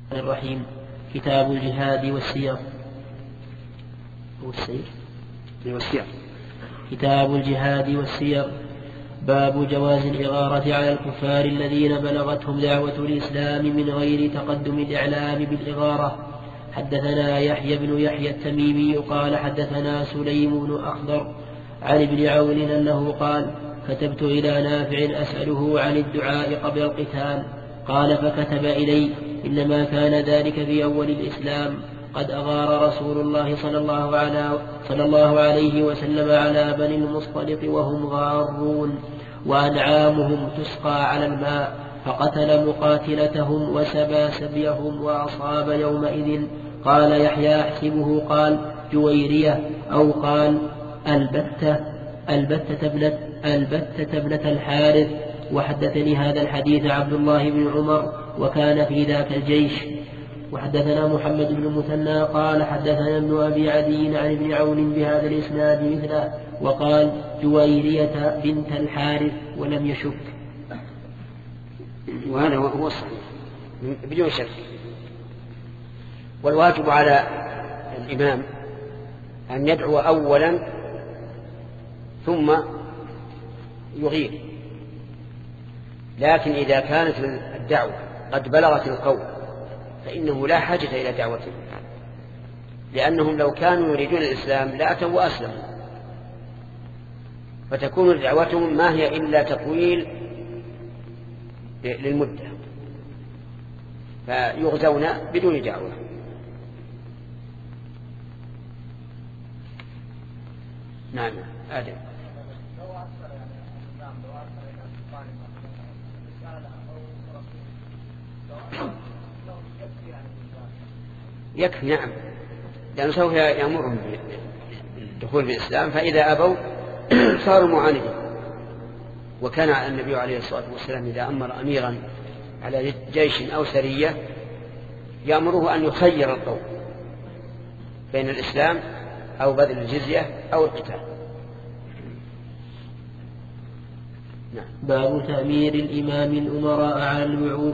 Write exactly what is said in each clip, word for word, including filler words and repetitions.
الرحيم. كتاب الجهاد والسير والسير والسير كتاب الجهاد والسير. باب جواز الإغارة على الكفار الذين بلغتهم دعوة الإسلام من غير تقدم الإعلام بالإغارة. حدثنا يحيى بن يحيى التميمي قال حدثنا سليم بن أخضر عن ابن عون أنه قال كتبت إلى نافع أسأله عن الدعاء قبل القتال، قال فكتب إلي إنما كان ذلك في أول الإسلام، قد أغار رسول الله صلى الله, على صلى الله عليه وسلم على بني المصطلق وهم غارون وأنعامهم تسقى على الماء، فقتل مقاتلتهم وسبى سبيهم وأصاب يومئذ. قال يحيى أحسبه قال جويرية أو قال البتة البتة ابنة البتة ابنة الحارث. وحدثني هذا الحديث عبد الله بن عمر وكان في ذاك الجيش. وحدثنا محمد بن المثنى قال حدثنا ابن أبي عدي عن ابن عون بهذا الإسناد مثله وقال جويرية بنت الحارث ولم يشك. وهذا هو الصحيح بدون شك. والواجب على الإمام أن يدعو أولا ثم يغير، لكن إذا كانت الدعوة قد بلغت القوم فإنه لا حاجة إلى دعوتهم، لأنهم لو كانوا يريدون الإسلام لأتوا وأسلموا، فتكون دعوتهم ما هي إلا تطويل للمدة، فيغزون بدون دعوة. نعم آدم. يكفي نعم، لأنه سوف يأمرهم بالدخول بالإسلام، فإذا أبوا صاروا معاندين. وكان النبي عليه الصلاة والسلام إذا أمر أميرا على جيش أو سرية يأمره أن يخير القوم بين الإسلام أو بذل الجزية أو القتال. نعم. باب تأمير الإمام الأمراء على الوعوف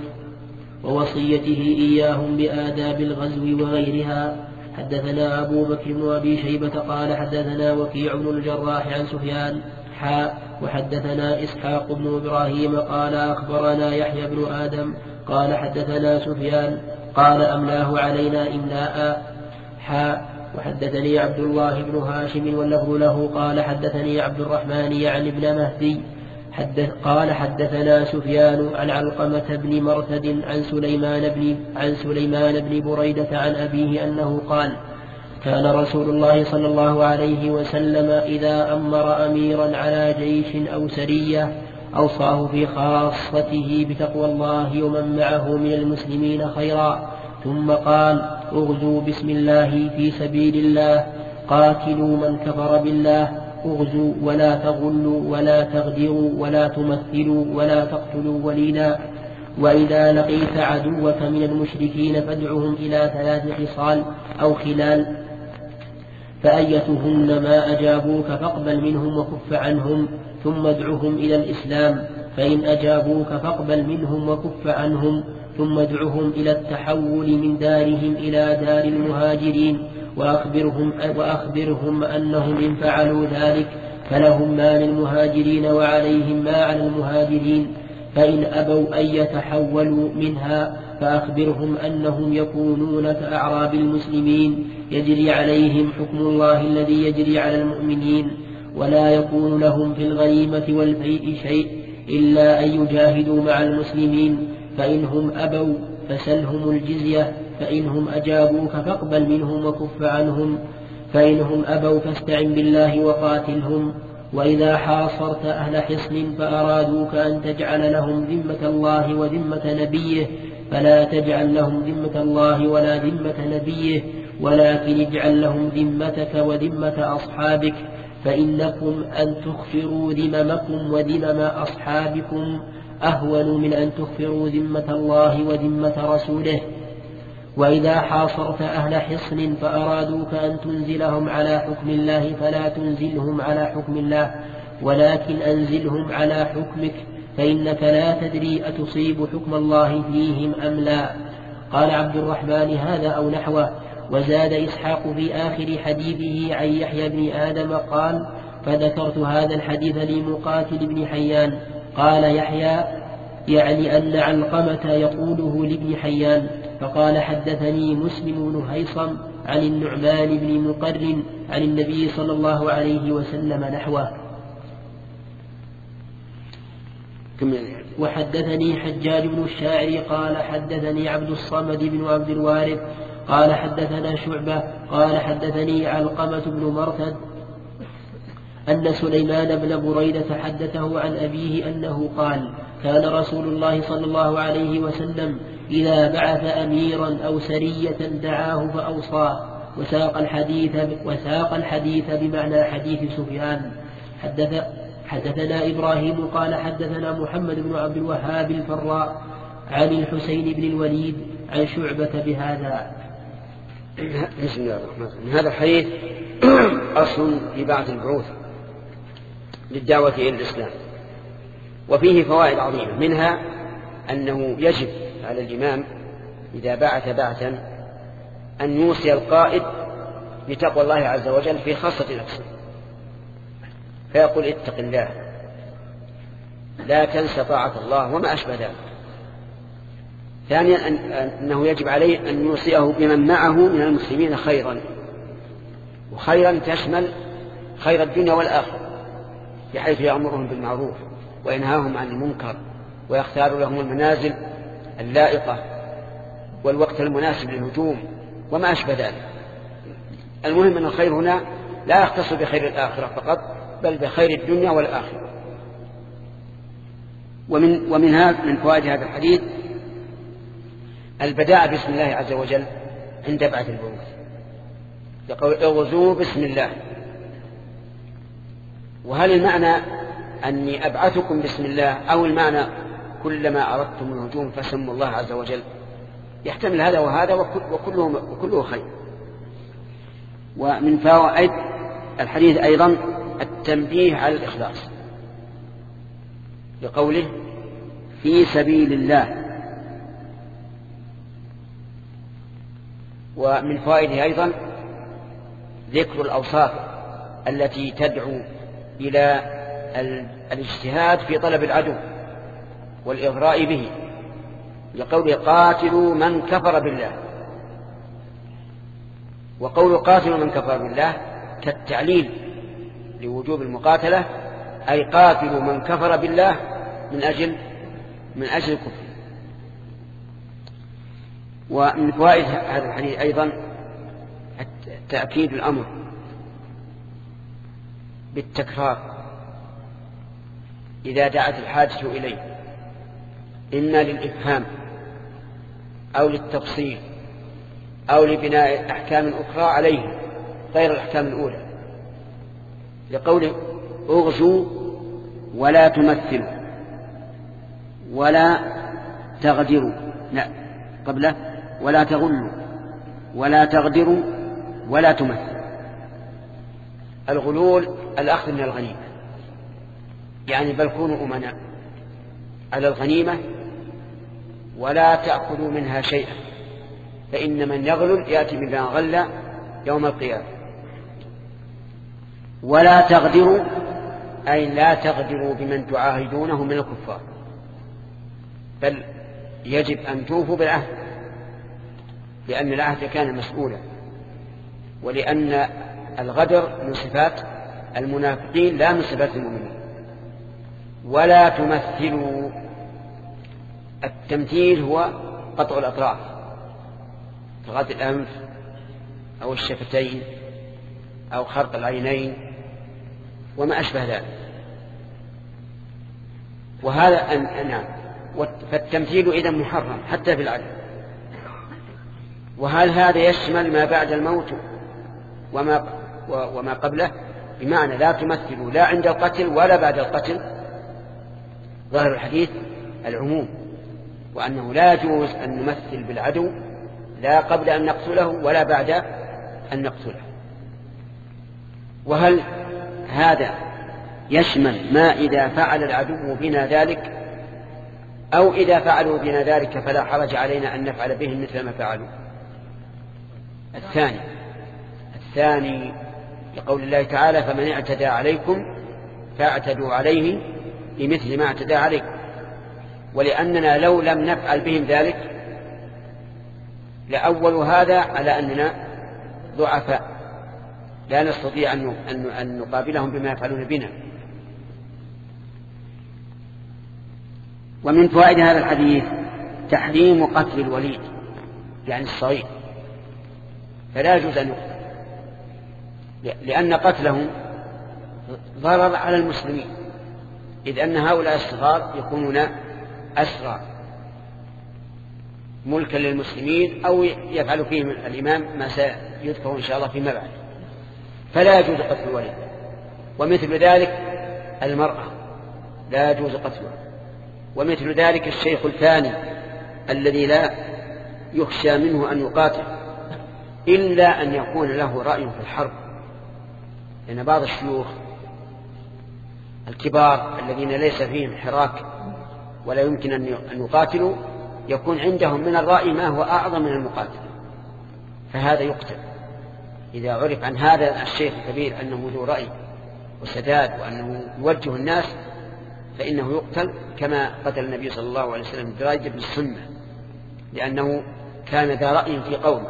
ووصيته إياهم بآداب الغزو وغيرها. حدثنا أبو بكر بن أبي شيبة قال حدثنا وكيع بن الجراح عن سفيان حاء وحدثنا إسحاق بن إبراهيم قال أخبرنا يحيى بن آدم قال حدثنا سفيان قال أملاه علينا إملاء حاء وحدثني عبد الله بن هاشم واللفظ له قال حدثني عبد الرحمن يعني ابن مهدي حدث قال حدثنا سفيان عن علقمة بن مرثد عن سليمان بن عن سليمان بن بريدة عن أبيه أنه قال كان رسول الله صلى الله عليه وسلم إذا أمر أميرا على جيش أو سرية أوصاه في خاصته بتقوى الله ومن معه من المسلمين خيرا، ثم قال اغزوا بسم الله في سبيل الله، قاتلوا من كفر بالله، اغزوا ولا تغلوا ولا تغدروا ولا تمثلوا ولا تقتلوا وليدا، وإذا لقيت عدوك من المشركين فادعهم إلى ثلاث خصال أو خلال، فأيتهن ما أجابوك فاقبل منهم وكف عنهم، ثم ادعهم إلى الإسلام، فإن أجابوك فاقبل منهم وكف عنهم، ثم ادعهم إلى التحول من دارهم إلى دار المهاجرين، وأخبرهم, وأخبرهم أنهم إن فعلوا ذلك فلهم ما للمهاجرين وعليهم ما على المهاجرين، فإن أبوا أن يتحولوا منها فأخبرهم أنهم يكونون كأعراب المسلمين يجري عليهم حكم الله الذي يجري على المؤمنين، ولا يكون لهم في الغنيمة والفيء شيء إلا أن يجاهدوا مع المسلمين، فإنهم أبوا فسلهم الجزية، فإنهم أجابوك فاقبل منهم وكف عنهم، فإنهم أبوا فاستعن بالله وقاتلهم. وإذا حاصرت أهل حصن فأرادوك أن تجعل لهم ذمة الله وذمة نبيه فلا تجعل لهم ذمة الله ولا ذمة نبيه، ولكن اجعل لهم ذمتك وذمة أصحابك، فإنكم أن تخفروا ذممكم وذمم أصحابكم أهون من أن تخفروا ذمة الله وذمة رسوله. وإذا حاصرت أهل حصن فأرادوك أن تنزلهم على حكم الله فلا تنزلهم على حكم الله، ولكن أنزلهم على حكمك، فإنك لا تدري أتصيب حكم الله فيهم أم لا. قال عبد الرحمن هذا أو نحوه. وزاد إسحاق في آخر حديثه عن يحيى بن آدم قال فذكرت هذا الحديث لمقاتل بن حيان. قال يحيى يعني أن علقمة يقوله لابن حيان. فقال حدثني مسلم بن هيصم عن النعمان بن مقرن عن النبي صلى الله عليه وسلم نحوه. وحدثني حجاج بن الشاعر قال حدثني عبد الصمد بن عبد الوارث قال حدثنا شعبة قال حدثني علقمة بن مرثد أن سليمان بن بريدة حدثه عن أبيه أنه قال كان رسول الله صلى الله عليه وسلم إذا بعث أميرا أو سرية دعاه فأوصاه. وساق الحديث, وساق الحديث بمعنى حديث سفيان. حدث حدثنا إبراهيم قال حدثنا محمد بن عبد الوهاب الفراء عن الحسين بن الوليد عن شعبة بهذا. بسم الله الرحمن الرحيم. هذا الحديث أصل في بعث البعوث للدعوة إلى الإسلام، وفيه فوائد عظيمة، منها أنه يجب على الإمام إذا بعث بعثا أن يوصي القائد بتقوى الله عز وجل في خاصة نفسه، فيقول اتق الله لا تنسى طاعة الله وما أشبه ذلك. ثانيا أنه يجب عليه أن يوصيه بمن معه من المسلمين خيرا، وخيرا تشمل خير الدنيا والآخرة، بحيث يأمرهم بالمعروف وينهاهم عن المنكر ويختار لهم المنازل اللائقة والوقت المناسب للهجوم وما أشبه ذلك. المهم أن الخير هنا لا يختص بخير الآخرة فقط، بل بخير الدنيا والآخرة. ومن, ومن, هذا من فوائد هذا الحديث البداء باسم الله عز وجل عند بعث البعوث، يقول اغزوا بسم الله. وهل المعنى أني أبعثكم بسم الله، أو المعنى كلما أردتم الهجوم فسموا الله عز وجل؟ يحتمل هذا وهذا، وكله, وكله خير. ومن فوائد الحديث أيضا التنبيه على الإخلاص، لقوله في سبيل الله. ومن فوائده أيضا ذكر الأوصاف التي تدعو إلى الاجتهاد في طلب العدو والإغراء به، لقوله قاتلوا من كفر بالله. وقول قاتلوا من كفر بالله كالتعليل لوجوب المقاتلة، أي قاتلوا من كفر بالله من أجل من أجل الكفر. ومن فوائد هذا الحديث أيضا تأكيد الأمر بالتكرار إذا دعت الحاجة إليه، إما للإفهام أو للتفصيل أو لبناء أحكام أخرى عليه غير الأحكام الأولى، لقوله اغزوا ولا تمثلوا ولا تغدروا، لا قبله ولا تغلوا ولا تغدروا ولا تمثلوا. الغلول الأخذ من الغنيمة، يعني بل كونوا أمناء على الغنيمة ولا تأخذوا منها شيئا، فإن من يغلل يأتي بما غل يوم القيامة. ولا تغدروا أي لا تغدروا بمن تعاهدونه من الكفار، بل يجب أن توفوا بالعهد، لأن العهد كان مسؤولا، ولأن الغدر من صفات المنافقين لا من صفات المؤمنين. ولا تمثلوا، التمثيل هو قطع الأطراف كغض الأنف أو الشفتين أو خرق العينين وما أشبه ذلك. وهذا نعم، فالتمثيل إذن محرم حتى في العدل. وهل هذا يشمل ما بعد الموت وما, وما قبله؟ بمعنى لا تمثلوا لا عند القتل ولا بعد القتل. ظاهر الحديث العموم، وأنه لا يجوز أن نمثل بالعدو لا قبل أن نقتله ولا بعد أن نقتله. وهل هذا يشمل ما إذا فعل العدو بنا ذلك، أو إذا فعلوا بنا ذلك فلا حرج علينا أن نفعل بهم مثل ما فعلوا. الثاني الثاني لقول الله تعالى فمن اعتدى عليكم فاعتدوا عليه بمثل ما اعتدى عليكم، ولأننا لو لم نفعل بهم ذلك لأول هذا على أننا ضعفاء لا نستطيع أن نقابلهم بما يفعلون بنا. ومن فوائد هذا الحديث تحريم قتل الوليد يعني الصغير، فلا يجوز أن يقتل لأن قتله ضرر على المسلمين، إذ أن هؤلاء الصغار يكونون أسرى ملكا للمسلمين أو يفعل فيهم الإمام ما سيذكر إن شاء الله فيما بعد، فلا يجوز قتل الوليد. ومثل ذلك المرأة لا يجوز قتلها، ومثل ذلك الشيخ الثاني الذي لا يخشى منه أن يقاتل إلا أن يكون له رأي في الحرب، لأن بعض الشيوخ الكبار الذين ليس فيهم حراك ولا يمكن أن يقاتلوا يكون عندهم من الرأي ما هو أعظم من المقاتل، فهذا يقتل. إذا عرف عن هذا الشيخ الكبير أنه ذو رأي وسداد وأنه يوجه الناس فإنه يقتل، كما قتل النبي صلى الله عليه وسلم درايد بن الصمة لأنه كان ذا رأي في قومه.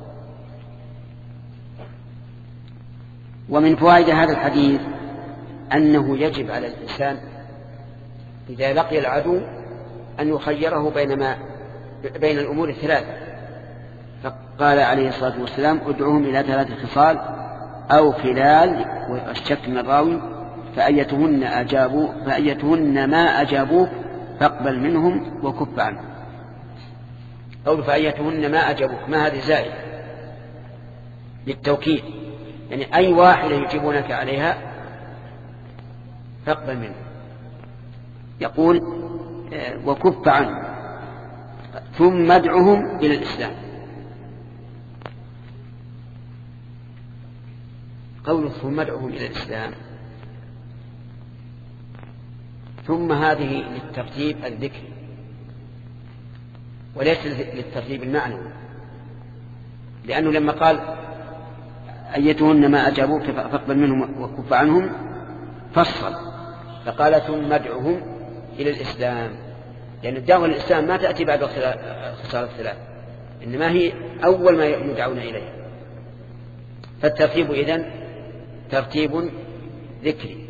ومن فوائد هذا الحديث أنه يجب على الإنسان إذا لقي العدو أن يخيره بين, ما بين الأمور الثلاثة، فقال عليه الصلاة والسلام ادعوهم إلى ثلاث خصال أو خلال، والشك من الراوي فأيتهن أجابوا فأيتهن ما أجابوك فاقبل منهم وكف عنهم، أو فأيتهن ما أجابوك ما هذه زائدة للتوكيد، يعني أي واحدة يجيبونك عليها فاقبل منهم. يقول وكف عنهم ثم ادعهم إلى الإسلام. قوله ثم ادعهم إلى الإسلام ثم هذه للترتيب الذكري وليس للترتيب المعنوي، لأنه لما قال أيتهن ما أجابوك فاقبل منهم وكف عنهم فصل فقال ثم ادعهم إلى الإسلام، لأن الدعوة للإسلام ما تأتي بعد خصال الثلاث، إنما هي أول ما يدعون إليه. فالترتيب إذن ترتيب ذكري.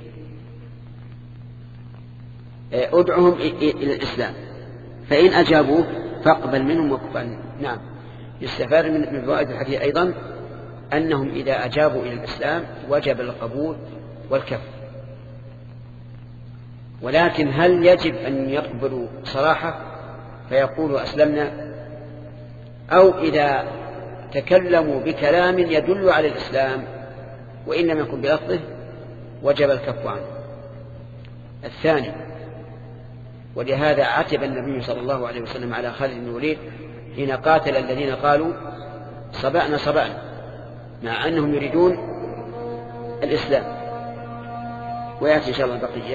ادعهم إلى الإسلام فإن أجابوه فاقبل منهم وكف عنهم. نعم، يستفاد من فوائد الحديث أيضا أنهم إذا أجابوا إلى الإسلام وجب القبول والكف، ولكن هل يجب أن يقبلوا صراحة فيقولوا أسلمنا، أو إذا تكلموا بكلام يدل على الإسلام وإن لم يكن بلفظه وجب الكف عنه. الثاني، ولهذا عتب النبي صلى الله عليه وسلم على خالد بن الوليد حين قاتل الذين قالوا صبأنا صبأنا مع أنهم يريدون الإسلام. ويأتي إن شاء الله البقية.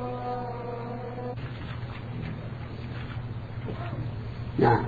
نعم.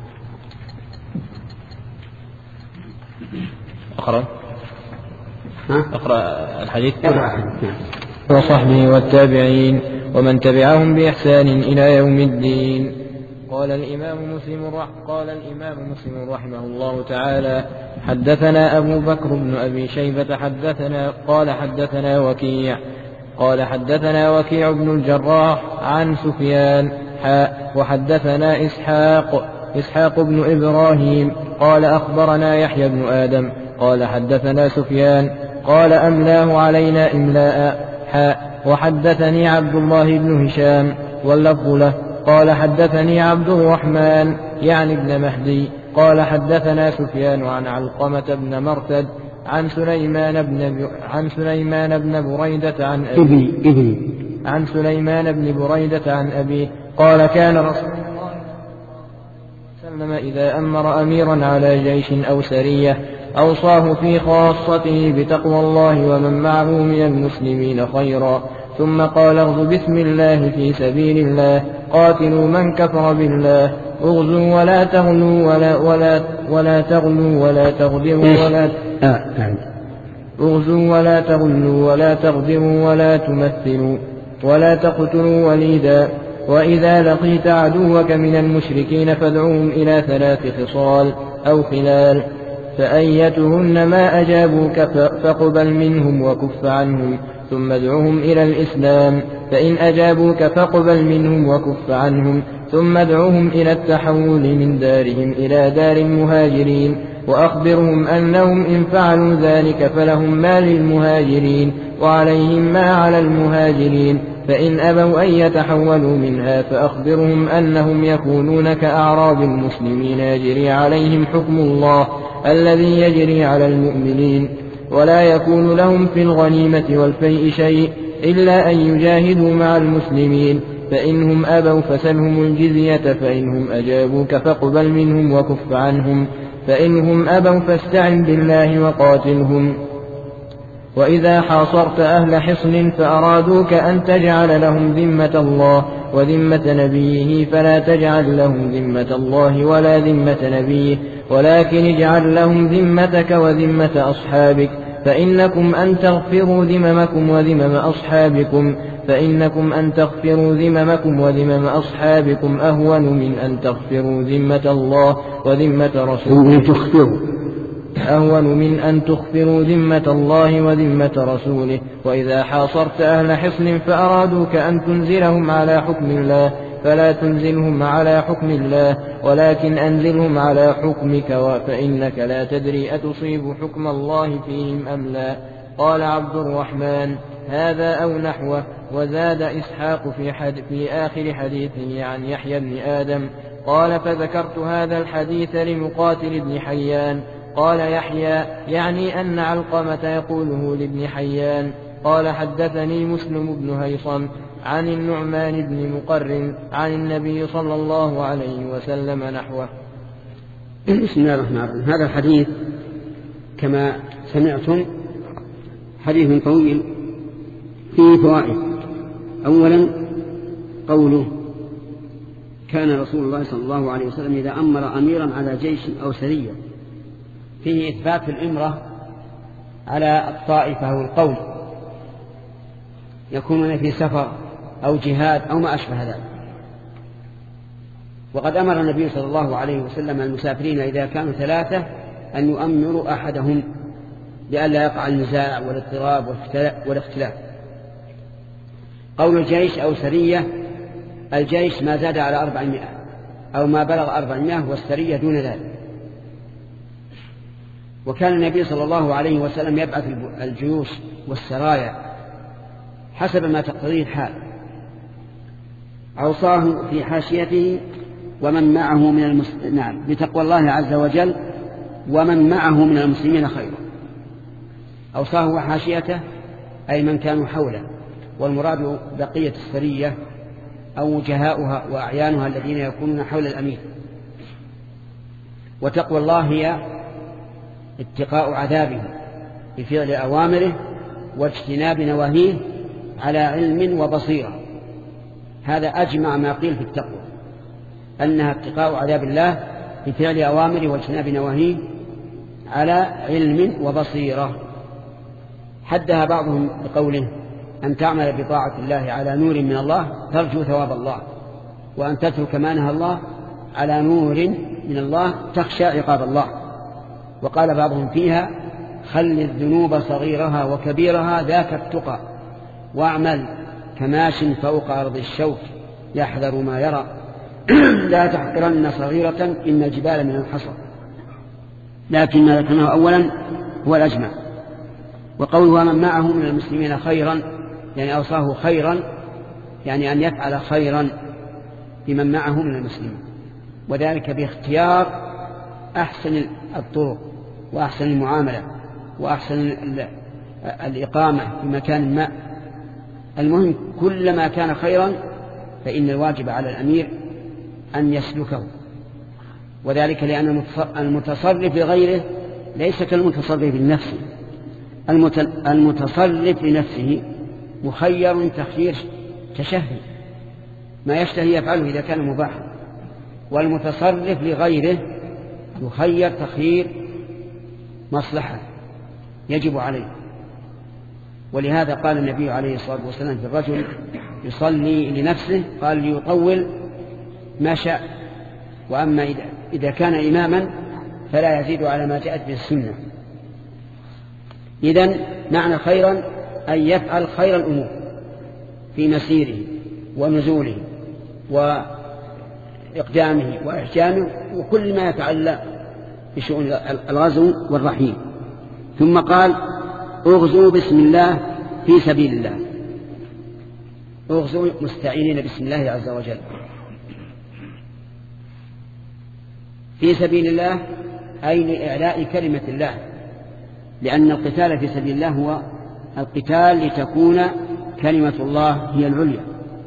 أقرأ ها؟ أقرأ الحديث. نعم. وصحبه والتابعين ومن تبعهم بإحسان إلى يوم الدين. قال الإمام مسلم رح قال الإمام مسلم رحمه الله تعالى حدثنا أبو بكر بن أبي شيبة حدثنا قال حدثنا وكيع قال حدثنا وكيع بن الجراح عن سفيان حاء وحدثنا إسحاق إسحاق بن إبراهيم قال أخبرنا يحيى بن آدم قال حدثنا سفيان قال أملاه علينا إملاء حاء وحدثني عبد الله بن هشام واللفظ له قال حدثني عبد الرحمن يعني ابن مهدي قال حدثنا سفيان عن علقمة بن مرثد عن سليمان بن عن سليمان بن بريدة عن أبي ابني عن سليمان بن بريدة عن أبي قال كان رسول الله صلى الله عليه وسلم إذا أمر أميرا على جيش أو سرية أوصاه في خاصته بتقوى الله ومن معه من المسلمين خيرا، ثم قال ارض بسم الله في سبيل الله. وقاتلوا من كفر بالله اغزوا ولا تغلوا ولا, ولا, ولا تغلوا ولا تغدروا ولا اغزوا ولا تغلوا ولا تغدروا ولا تمثلوا ولا تقتلوا وليدا وإذا لقيت عدوك من المشركين فادعوهم إلى ثلاث خصال أو خلال فأيتهن ما أجابوك فاقبل منهم وكف عنهم ثم ادعوهم إلى الإسلام فإن أجابوك فاقبل منهم وكف عنهم ثم ادعوهم إلى التحول من دارهم إلى دار المهاجرين وأخبرهم أنهم إن فعلوا ذلك فلهم ما للمهاجرين وعليهم ما على المهاجرين فإن أبوا أن يتحولوا منها فأخبرهم أنهم يكونون كأعراب المسلمين يجري عليهم حكم الله الذي يجري على المؤمنين ولا يكون لهم في الغنيمة والفيء شيء إلا أن يجاهدوا مع المسلمين فإنهم أبوا فسلهم الجزية فإنهم أجابوك فاقبل منهم وكف عنهم فإنهم أبوا فاستعن بالله وقاتلهم وإذا حاصرت أهل حصن فأرادوك أن تجعل لهم ذمة الله وذمة نبيه فلا تجعل لهم ذمة الله ولا ذمة نبيه ولكن اجعل لهم ذمتك وذمة أصحابك فإنكم أن تغفروا ذممكم وذمم أصحابكم فإنكم أن تغفروا ذممكم وذمم أصحابكم أهون من أن تغفروا ذمة الله وذمة رسوله أهون من أن تغفروا ذمة الله وذمة رسوله وإذا حاصرت أهل حصن فأرادوك أن تنزلهم على حكم الله فلا تنزلهم على حكم الله ولكن أنزلهم على حكمك فإنك لا تدري أتصيب حكم الله فيهم أم لا. قال عبد الرحمن هذا أو نحوه. وزاد إسحاق في, حد في آخر حديثه عن يحيى بن آدم قال فذكرت هذا الحديث لمقاتل بن حيان قال يحيى يعني أن علقمة يقوله لابن حيان قال حدثني مسلم بن هيصم عن النعمان بن مقرن عن النبي صلى الله عليه وسلم نحوه. بسم الله الرحمن الرحيم. هذا الحديث كما سمعتم حديث طويل فيه فوائد. أولا قوله كان رسول الله صلى الله عليه وسلم إذا أمر أميرا على جيش أو سرية فيه إثبات الإمرة على الطائفة أو القوم يكونون في سفر أو جهاد أو ما أشبه ذلك. وقد أمر النبي صلى الله عليه وسلم المسافرين إذا كانوا ثلاثة أن يؤمروا أحدهم لئلا يقع النزاع والاضطراب والاختلاف. قول الجيش أو سرية الجيش ما زاد على أربعمائة أو ما بلغ أربعمائة والسرية دون ذلك. وكان النبي صلى الله عليه وسلم يبعث الجيوش والسرايا حسب ما تقتضيه الحال. أوصاه في حاشيته ومن معه من المسلمين نعم بتقوى الله عز وجل ومن معه من المسلمين خيرا. أوصاه وحاشيته أي من كانوا حوله، والمراد بقية السرية أو وجهاؤها وأعيانها الذين يكونون حول الأمير. وتقوى الله هي اتقاء عذابه بفعل أوامره واجتناب نواهيه على علم وبصيرة. هذا أجمع ما قيل في التقوى أنها اتقاء عذاب الله بفعل أوامره واجتناب نواهيه على علم وبصيرة. حدها بعضهم بقوله أن تعمل بطاعة الله على نور من الله ترجو ثواب الله، وأن تترك ما نهى الله على نور من الله تخشى عقاب الله. وقال بعضهم فيها خل الذنوب صغيرها وكبيرها ذاك التقى واعمل كماش فوق أرض الشوك يحذر ما يرى لا تحقرن صغيرة إن الجبال من الحصى. لكن ما ذكرناه أولا هو الأجمع. وقوله من معه من المسلمين خيرا يعني أوصاه خيرا يعني أن يفعل خيرا بمن معه من المسلمين، وذلك باختيار أحسن الطرق وأحسن المعاملة وأحسن الإقامة في مكان ما. المهم كلما كان خيرا فإن الواجب على الأمير أن يسلكه، وذلك لأن المتصرف لغيره ليس كالمتصرف لنفسه. المتصرف لنفسه مخير تخيير تشهي، ما يشتهي يفعله إذا كان مباحا، والمتصرف لغيره يخير تخيير مصلحة يجب عليه. ولهذا قال النبي عليه الصلاة والسلام في الرجل يصلي لنفسه قال ليطول ما شاء، وأما إذا كان إماما فلا يزيد على ما جاءت به السنة. إذن معنى خيرا أن يفعل خير الأمور في مسيره ونزوله وإقدامه وإحجامه وكل ما يتعلق بشؤون الغزو والرحيل. ثم قال اغزوا بسم الله في سبيل الله، اغزوا مستعينين بسم الله عز وجل في سبيل الله، أي لإعلاء كلمة الله، لأن القتال في سبيل الله هو القتال لتكون كلمة الله هي العليا.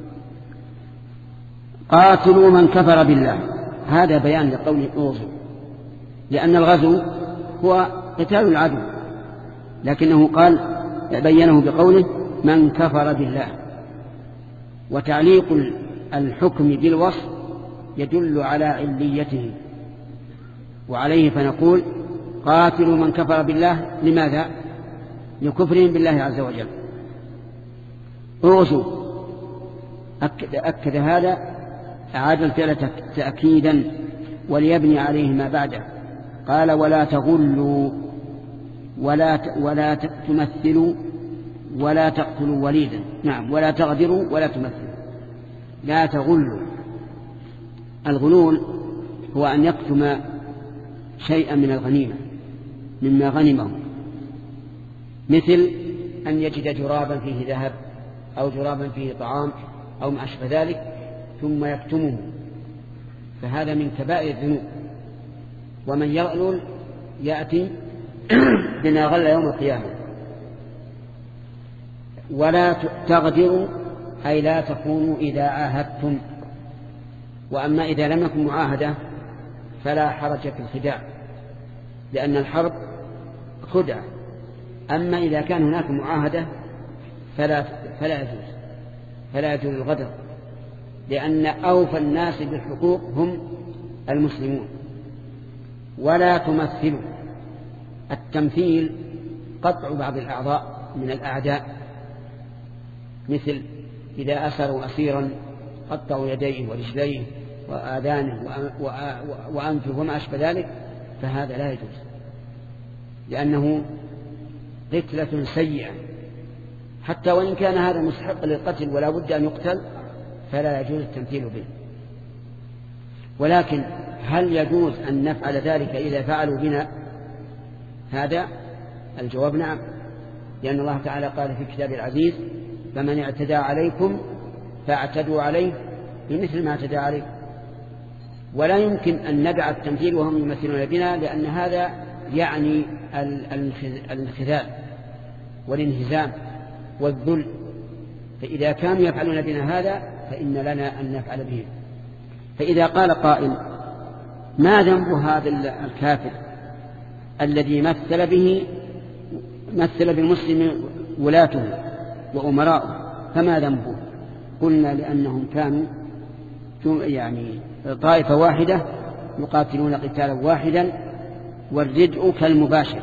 قاتلوا من كفر بالله، هذا بيان لقول اغزوا، لأن الغزو هو قتال العدو، لكنه قال بينه بقوله من كفر بالله. وتعليق الحكم بالوصف يدل على عليته، وعليه فنقول قاتلوا من كفر بالله. لماذا؟ لكفرهم بالله عز وجل. اغزوا أكد, أكد هذا، أعاد الفعل تأكيدا وليبني عليه ما بعده. قال ولا تغلوا ولا ولا تمثلوا ولا تقتلوا وليدا. نعم، ولا تغدروا ولا تمثلوا. لا تغلوا، الغلول هو أن يقتم شيئا من الغنيمة مما غنمه، مثل أن يجد جرابا فيه ذهب أو جرابا فيه طعام أو ما أشبه ذلك ثم يكتمه، فهذا من كبائر الذنوب. ومن يغلل يأتي بما غل يوم القيامة. ولا تغدروا أي لا تكونوا إذا عاهدتم، وأما إذا لم يكن معاهدة فلا حرج في الخداع، لأن الحرب خدع. أما إذا كان هناك معاهدة فلا فلا يجوز فلا يجوز الغدر، لأن أوفى الناس بالحقوق هم المسلمون. ولا تمثلوا، التمثيل قطع بعض الأعضاء من الأعداء، مثل إذا أسروا أسيرا قطعوا يديه ورجليه وآذانه وأنفه وما أشبه ذلك، فهذا لا يجوز، لأنه قتلة سيئة. حتى وإن كان هذا مستحق للقتل ولا بد أن يقتل فلا يجوز التمثيل به. ولكن هل يجوز أن نفعل ذلك إذا فعلوا بنا؟ هذا الجواب نعم، لأن الله تعالى قال في كتاب العزيز فمن اعتدى عليكم فاعتدوا عليه بمثل ما اعتدى عليكم. ولا يمكن أن ندع التمثيل وهم يمثلون بنا، لأن هذا يعني الانخذال والانهزام والذل، فإذا كانوا يفعلون بنا هذا فإن لنا أن نفعل بهم. فإذا قال قائل ما ذنب هذا الكافر الذي مثل به مثل بالمسلم ولاته وأمراءه، فما ذنبه؟ قلنا لأنهم كانوا يعني طائفة واحدة يقاتلون قتالا واحدا، والردء كالمباشر.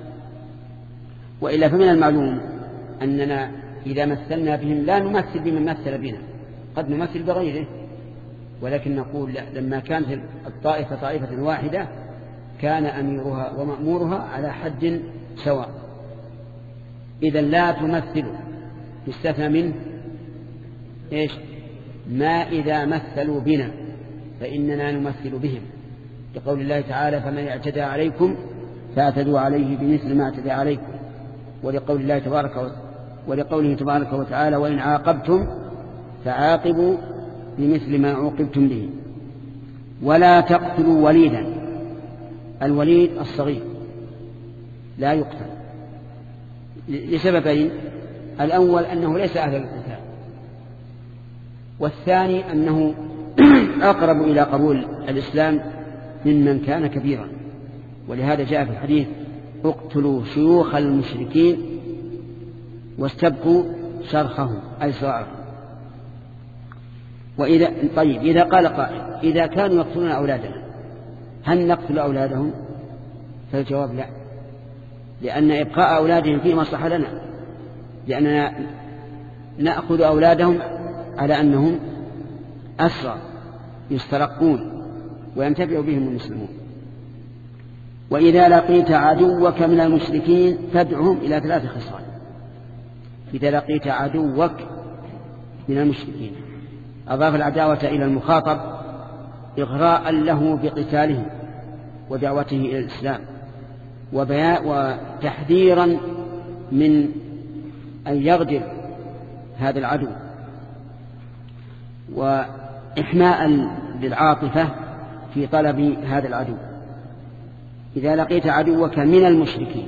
وإلا فمن المعلوم أننا إذا مثلنا بهم لا نمثل بمن مثل بنا، قد نمثل بغيره، ولكن نقول لما كانت الطائفة طائفة واحدة كان أميرها ومأمورها على حد سواء. إذا لا تمثلوا، يستثنى منه إيش؟ ما إذا مثلوا بنا فإننا نمثل بهم، لقول الله تعالى فمن اعتدى عليكم فاعتدوا عليه بمثل ما اعتدى عليكم، ولقول الله تبارك و... ولقوله تبارك وتعالى وإن عاقبتم فعاقبوا بمثل ما عوقبتم به. ولا تقتلوا وليدا، الوليد الصغير لا يقتل لسببين: الأول أنه ليس أهل القتال، والثاني أنه أقرب إلى قبول الإسلام ممن كان كبيرا. ولهذا جاء في الحديث اقتلوا شيوخ المشركين واستبقوا شرخهم أي صغارهم. وإذا طيب إذا قال قائل إذا كانوا يقتلون أولادنا هل نقتل أولادهم؟ فالجواب لا، لأن إبقاء أولادهم فيه مصلحة لنا، لأننا نأخذ أولادهم على أنهم أسرى يسترقون وينتفع بهم المسلمون. وإذا لقيت عدوك من المشركين فادعهم إلى ثلاث خصال. إذا لقيت عدوك من المشركين أضاف العداوة إلى المخاطب إغراء له بقتالهم ودعوته إلى الإسلام وتحذيرا من أن يغدر هذا العدو وإحماء للعاطفة في طلب هذا العدو. إذا لقيت عدوك من المشركين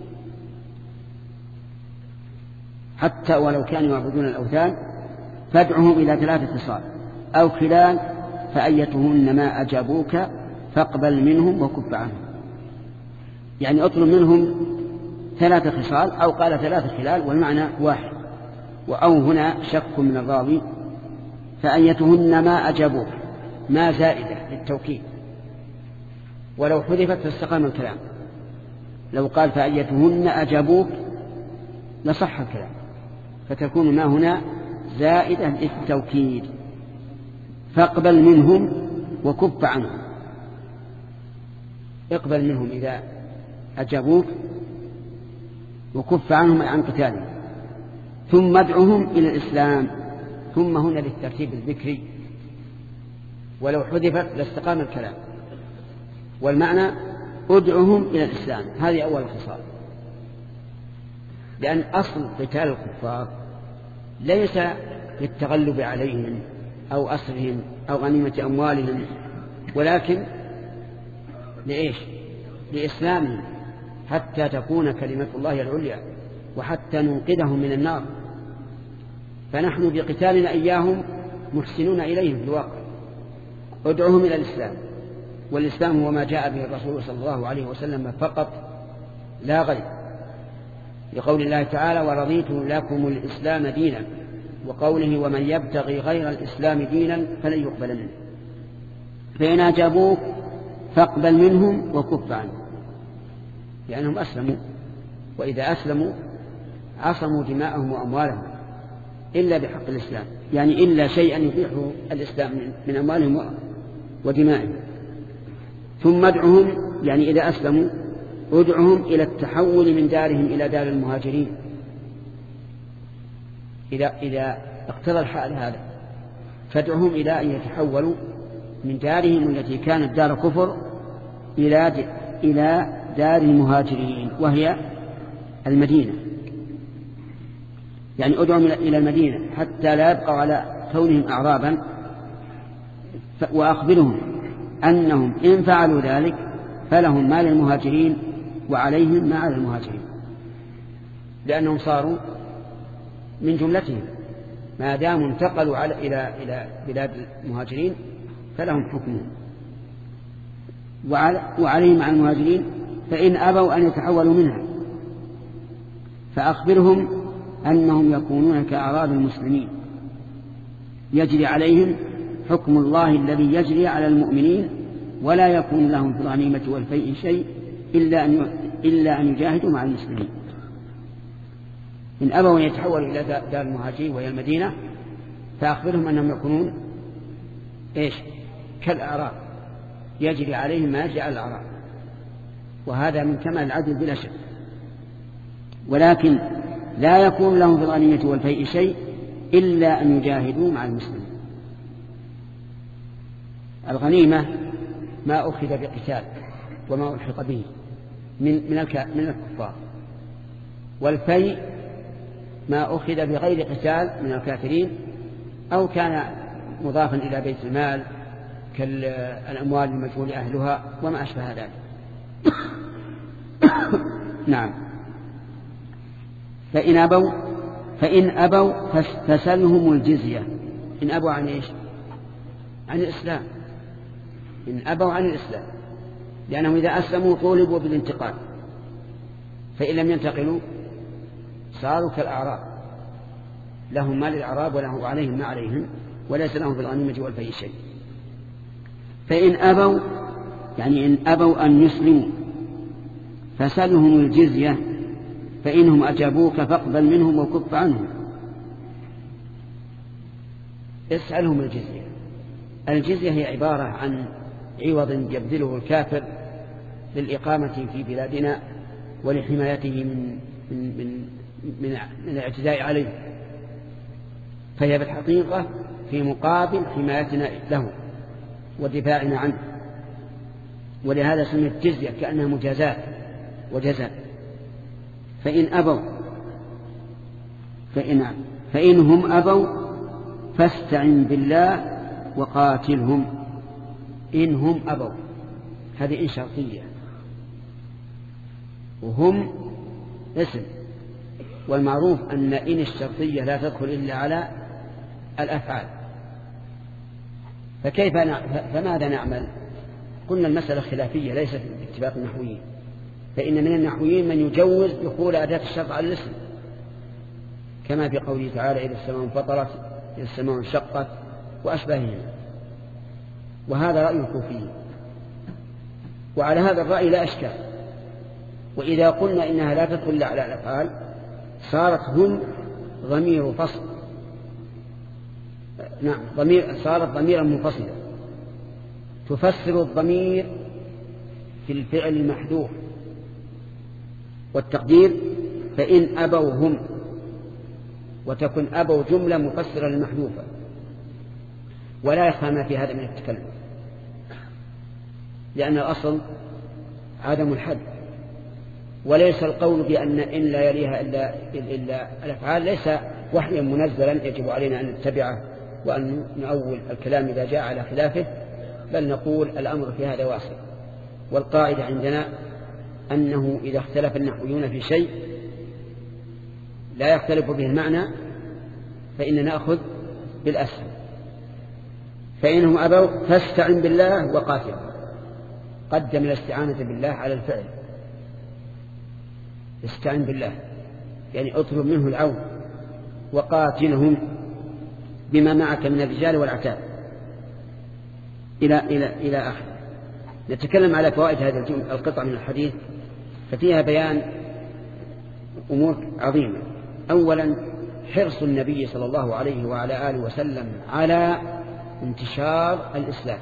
حتى ولو كانوا يعبدون الأوثان فادعهم إلى ثلاثة خصال أو خلال فأيتهن ما أجابوك فاقبل منهم وكف عنهم. يعني اطلب منهم ثلاث خصال أو قال ثلاث خلال والمعنى واحد، وأو هنا شك من الراوي فأيتهن ما أجابوك ما زائدة للتوكيد، ولو حذفت فاستقام الكلام. لو قال فأيتهن أجابوك لصح الكلام، فتكون ما هنا زائدة للتوكيد. فاقبل منهم وكف عنهم، اقبل منهم إذا أجابوك وكف عنهم عن قتالهم، ثم ادعهم إلى الإسلام. ثم هنا للترتيب الذكري، ولو حذفت لاستقام الكلام، والمعنى ادعهم إلى الإسلام. هذه أول خصال، لأن أصل قتال الكفار ليس للتغلب عليهم أو أسرهم أو غنيمة أموالهم، ولكن لإيش؟ لإسلامهم حتى تكون كلمة الله العليا وحتى ننقذهم من النار. فنحن بقتالنا إياهم محسنون إليهم في الواقع. ادعوهم إلى الإسلام، والإسلام هو ما جاء به الرسول صلى الله عليه وسلم فقط لا غير، لقول الله تعالى ورضيت لكم الإسلام دينا، وقوله ومن يبتغي غير الإسلام دينا فلن يقبل منه. فإن أجابوك فاقبل منهم وكف عنهم، لأنهم أسلموا، وإذا أسلموا عصموا دماءهم وأموالهم إلا بحق الإسلام، يعني إلا شيئا يبيح الإسلام من أموالهم ودمائهم. ثم ادعهم، يعني إذا أسلموا ادعهم إلى التحول من دارهم إلى دار المهاجرين. إذا, إذا اقتضى الحال هذا فادعهم إلى أن يتحولوا من دارهم التي كانت دار كفر إلى إلى دار المهاجرين وهي المدينة. يعني ادعهم إلى المدينة حتى لا يبقوا على كونهم أعرابا، وأخبرهم أنهم إن فعلوا ذلك فلهم ما للمهاجرين وعليهم ما على المهاجرين، لأنهم صاروا من جملتهم ما داموا انتقلوا على إلى إلى بلاد المهاجرين فلهم حكمهم وعليهم عن المهاجرين، فإن أبوا أن يتحولوا منها فأخبرهم أنهم يكونون كأعراب المسلمين يجري عليهم حكم الله الذي يجري على المؤمنين، ولا يكون لهم في الغنيمة والفيء شيء إلا أن إلا أن يجاهدوا مع المسلمين. إن أبوا أن يتحولوا إلى دار المهاجرين وهي المدينة فأخبرهم أنهم يكونون إيش؟ كالأعراب يجري عليهم ما يجري على الأعراب، وهذا من كمال العدل بلا شك. ولكن لا يكون لهم في الغنيمة والفيء شيء إلا أن يجاهدوا مع المسلمين. الغنيمة ما أخذ بقتال وما ألحق به من من من الكفار، والفيء ما أخذ بغير قتال من الكافرين أو كان مضافا إلى بيت المال كالأموال المجهول أهلها وما أشبه ذلك. نعم. فإن أبوا فإن أبوا فسلهم الجزية. إن أبوا عن إيش؟ عن الإسلام. إن أبوا عن الإسلام، لأنهم إذا أسلموا طولبوا بالانتقال، فإن لم ينتقلوا صاروا كالأعراب، لهم ما للأعراب وله عليهم ما عليهم، وليس لهم في الغنيمة والفيء شيء. فإن أبوا يعني إن أبوا أن يسلموا فسلهم الجزية، فإنهم أجابوك فاقبل منهم وكف عنهم. اسألهم الجزية. الجزية هي عبارة عن عوض يبذله الكافر للإقامة في بلادنا ولحمايته من من من من, من الاعتداء عليه، فهي بالحقيقة في مقابل حمايتنا له ودفاعنا عنه، ولهذا سميت جزية كأنها مجازات وجزاء. فإن أبوا فإن فإنهم أبوا فاستعن بالله وقاتلهم. إنهم أبوا هذه إن شرطية، وهم اسم، والمعروف أن إن الشرطية لا تدخل إلا على الأفعال. فكيف فماذا نعمل؟ قلنا المسألة خلافية ليست باتفاق النحويين، فإن من النحويين من يجوز دخول أداة الشرط على الاسم، كما في قوله تعالى إذا السماء انفطرت إذا السماء انشقت وأشباههما، وهذا رأي الكوفيين، وعلى هذا الرأي لا أشكال. وإذا قلنا إنها لا تدخل على الأفعال صارت هم ضمير فصل، نعم ضمير صارت ضميرا منفصلا تفسر الضمير في الفعل المحذوف، والتقدير فإن أبوا هم، وتكون أبوا جملة مفسرة للمحذوفة، ولا يخفى ما في هذا من التكلم، لأن الأصل عدم الحد، وليس القول بأن إن لا يليها إلا, إلا الأفعال ليس وحيا منزلا يجب علينا أن نتبعه وأن نؤول الكلام إذا جاء على خلافه، بل نقول الأمر في هذا واسع. والقاعدة عندنا أنه إذا اختلف النحويون في شيء لا يختلف به المعنى فإننا نأخذ بالأسهل. فإنهم أبوا فاستعن بالله وقاتل، قدم الاستعانة بالله على الفعل. استعن بالله يعني اطلب منه العون، وقاتلهم بما معك من الرجال والعتاد إلى إلى إلى آخر. نتكلم على فوائد هذه القطعة من الحديث، ففيها بيان أمور عظيمة. أولا حرص النبي صلى الله عليه وعلى آله وسلم على انتشار الإسلام،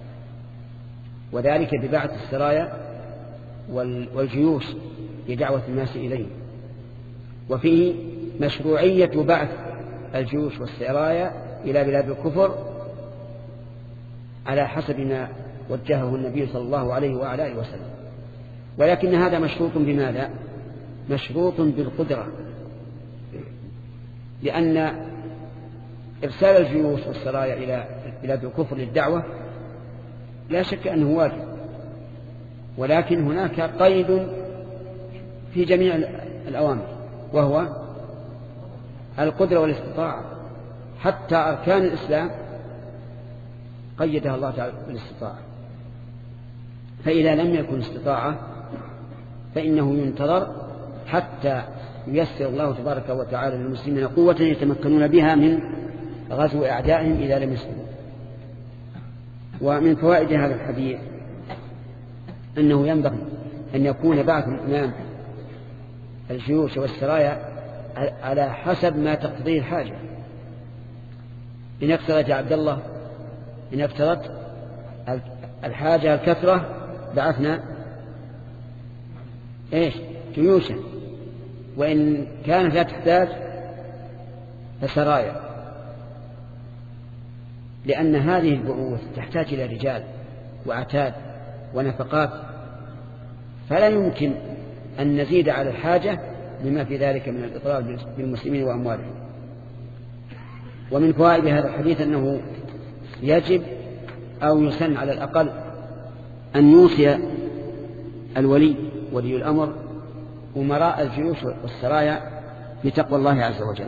وذلك ببعث السرايا والجيوش لدعوة الناس إليه. وفيه مشروعية بعث الجيوش والسرايا إلى بلاد الكفر على حسب ما وجهه النبي صلى الله عليه وعلى آله وسلم، ولكن هذا مشروط بماذا؟ مشروط بالقدرة، لأن إرسال الجيوش والسرايا إلى بلاد الكفر للدعوة لا شك أنه واجب، ولكن هناك قيد في جميع الأوامر، وهو القدرة والاستطاعة. حتى أركان الإسلام قيدها الله تعالى بالاستطاعة، فإذا لم يكن استطاعة فإنه ينتظر حتى ييسر الله تبارك وتعالى للمسلمين قوة يتمكنون بها من غزو أعدائهم إذا لم يسلموا. ومن فوائد هذا الحديث أنه ينبغي أن يكون بعث الإمام الجيوش والسرايا على حسب ما تقتضيه الحاجة. إن اقترت يا عبد الله، إن اقترت الحاجة الكثرة بعثنا إيش جيوشا، وإن كانت لا تحتاج فسرايا، لأن هذه البعوث تحتاج إلى رجال وعتاد ونفقات، فلا يمكن أن نزيد على الحاجة لما في ذلك من الإضرار بالمسلمين وأموالهم. ومن فوائد هذا الحديث أنه يجب أو يسن على الأقل أن يوصي الولي ولي الأمر أمراء الجيوش والسرايا بتقوى الله عز وجل،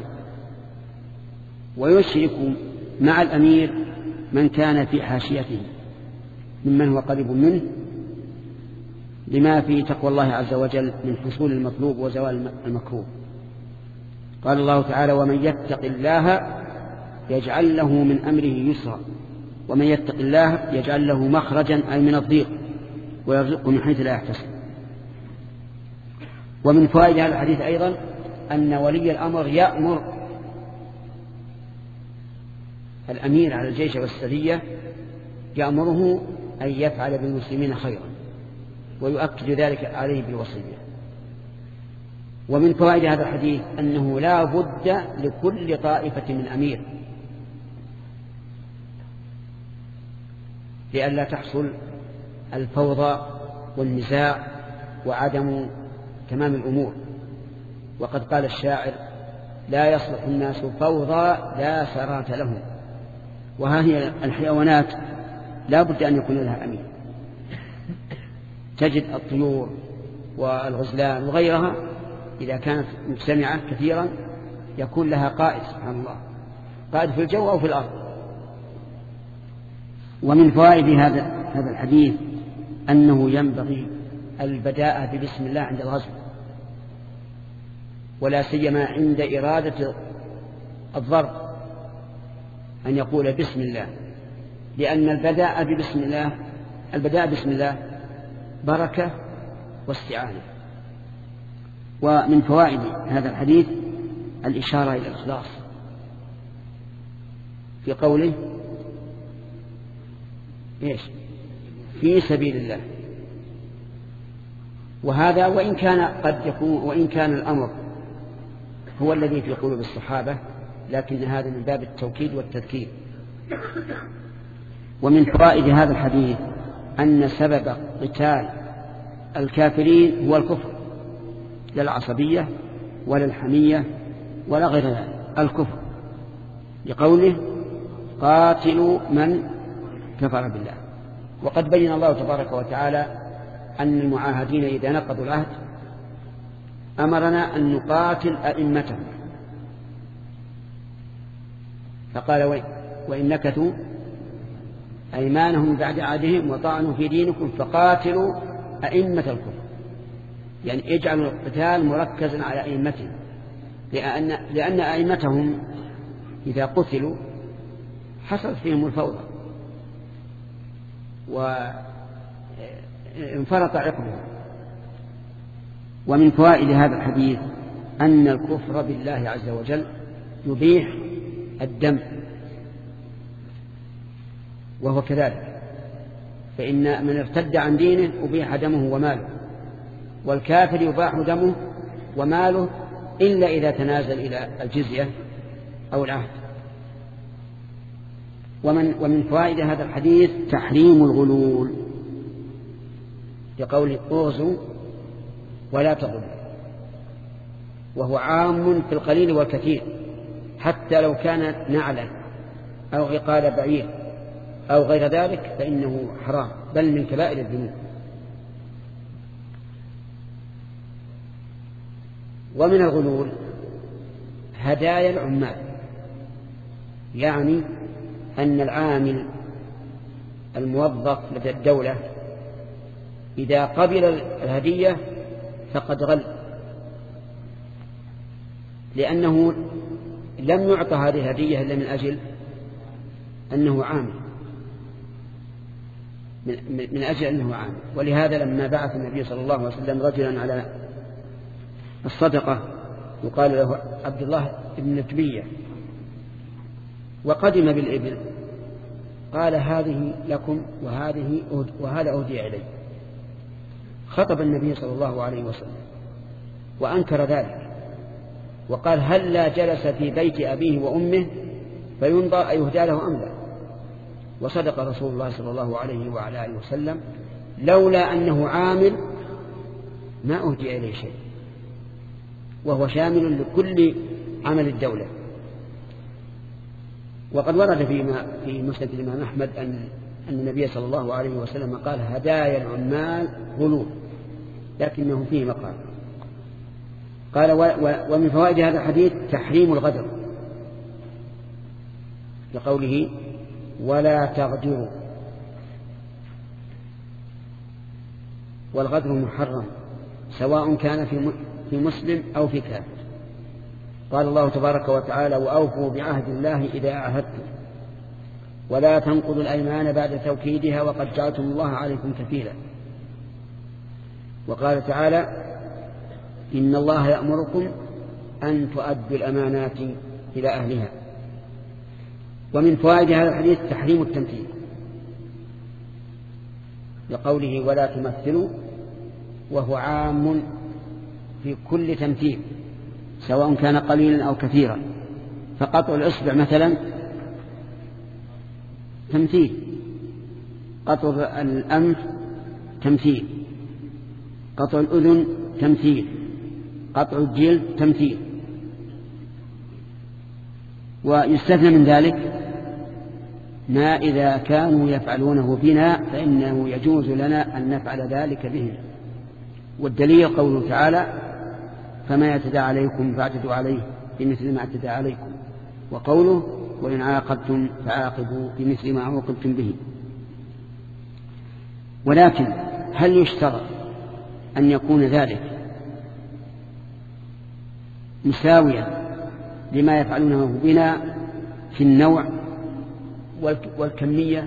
ويشرك مع الأمير من كان في حاشيته ممن هو قريب منه، لما في تقوى الله عز وجل من حصول المطلوب وزوال المكروه. قال الله تعالى: ومن يتق الله يجعل له من أمره يسرا ومن يتق الله يجعل له مخرجا أي من الضيق ويرزقه من حيث لا يحتسب. ومن فوائد هذا الحديث أيضا أن ولي الأمر يأمر الأمير على الجيش والسرية يأمره أن يفعل بالمسلمين خيرا ويؤكد ذلك عليه بالوصية. ومن فوائد هذا الحديث أنه لا بد لكل طائفة من أمير لئلا تحصل الفوضى والنزاع وعدم تمام الأمور. وقد قال الشاعر: لا يصلح الناس فوضى لا سرات لهم. وهذه الحيوانات لا بد أن يكون لها أمير. تجد الطيور والغزلان وغيرها إذا كانت مجتمعة كثيرا يكون لها قائد، سبحان الله، قائد في الجو أو في الأرض. ومن فوائد هذا هذا الحديث أنه ينبغي البداءة ببسم الله عند الغزو، ولا سيما عند إرادة الضرب أن يقول بسم الله، لأن البداء ببسم الله البداء بسم الله بركة واستعانة. ومن فوائد هذا الحديث الإشارة إلى الإخلاص في قوله إيش؟ في سبيل الله. وهذا وإن كان قد يكون وإن كان الأمر هو الذي في قلوب الصحابة، لكن هذا من باب التوكيد والتذكير. ومن فوائد هذا الحديث أن سبب قتال الكافرين هو الكفر، لا العصبية ولا الحمية ولا غير ذلك، الكفر، لقوله قاتلوا من كفر بالله. وقد بين الله تبارك وتعالى أن المعاهدين إذا نقضوا العهد أمرنا أن نقاتل أئمتهم، فقال وإن نكثوا أيمانهم بعد عهدهم وطعنوا في دينكم فقاتلوا أئمة الكفر، يعني اجعلوا القتال مركزا على أئمتهم، لأن, لأن أئمتهم إذا قتلوا حصلت فيهم الفوضى وانفرط عقبهم. ومن فوائد هذا الحديث أن الكفر بالله عز وجل يبيح الدم، وهو كذلك، فإن من ارتد عن دينه أبيح دمه وماله، والكافر يباح دمه وماله إلا إذا تنازل إلى الجزية أو العهد. ومن, ومن فوائد هذا الحديث تحريم الغلول، لقول اغزوا ولا تغلوا، وهو عام في القليل والكثير، حتى لو كان نعلا أو عقال بعير أو غير ذلك فإنه حرام، بل من كبائر الذنوب. ومن الغلول هدايا العمال، يعني أن العامل الموظف لدى الدولة إذا قبل الهدية فقد غل، لأنه لم يعطى هذه الهدية إلا من أجل أنه عامل، من أجل أنه عامل. ولهذا لما بعث النبي صلى الله عليه وسلم رجلا على الصدقة يقال له عبد الله بن نتبية وقدم بالإبل، قال هذه لكم وهذه وهذا أهدي إلي. خطب النبي صلى الله عليه وسلم وأنكر ذلك وقال هل لا جلس في بيت أبيه وأمه فينظر أيهدى له أم لا. وصدق رسول الله صلى الله عليه وعلى آله وسلم، لولا أنه عامل ما أهدي إليه شيء، وهو شامل لكل عمل الدولة. وقد ورد فيما في مسند الإمام أحمد أن أن النبي صلى الله عليه وسلم قال هدايا العمال غلول، لكنه فيه مقال. قال ومن فوائد هذا الحديث تحريم الغدر، لقوله ولا تغدروا، والغدر محرم سواء كان في في مسلم أو في كافر. قال الله تبارك وتعالى: وأوفوا بعهد الله إذا عاهدتم ولا تنقضوا الأيمان بعد توكيدها وقد جعلتم الله عليكم كفيلا. وقال تعالى: إن الله يأمركم أن تؤدوا الأمانات إلى أهلها. ومن فوائد هذا الحديث تحريم التمثيل لقوله: ولا تمثلوا، وهو عام في كل تمثيل سواء كان قليلا أو كثيرا. فقطع الإصبع مثلا تمثيل، قطع الأنف تمثيل، قطع الأذن تمثيل، قطع الجلد تمثيل. ويستثنى من ذلك ما إذا كانوا يفعلونه بنا فإنه يجوز لنا أن نفعل ذلك بهم. والدليل قوله تعالى: فما يعتدى عليكم فاعتدوا عليه بمثل ما اعتدى عليكم، وقوله: وإن عاقبتم فعاقبوا بمثل ما عوقبتم به. ولكن هل يشترط أن يكون ذلك مساويا لما يفعلونه بنا في النوع والكمية،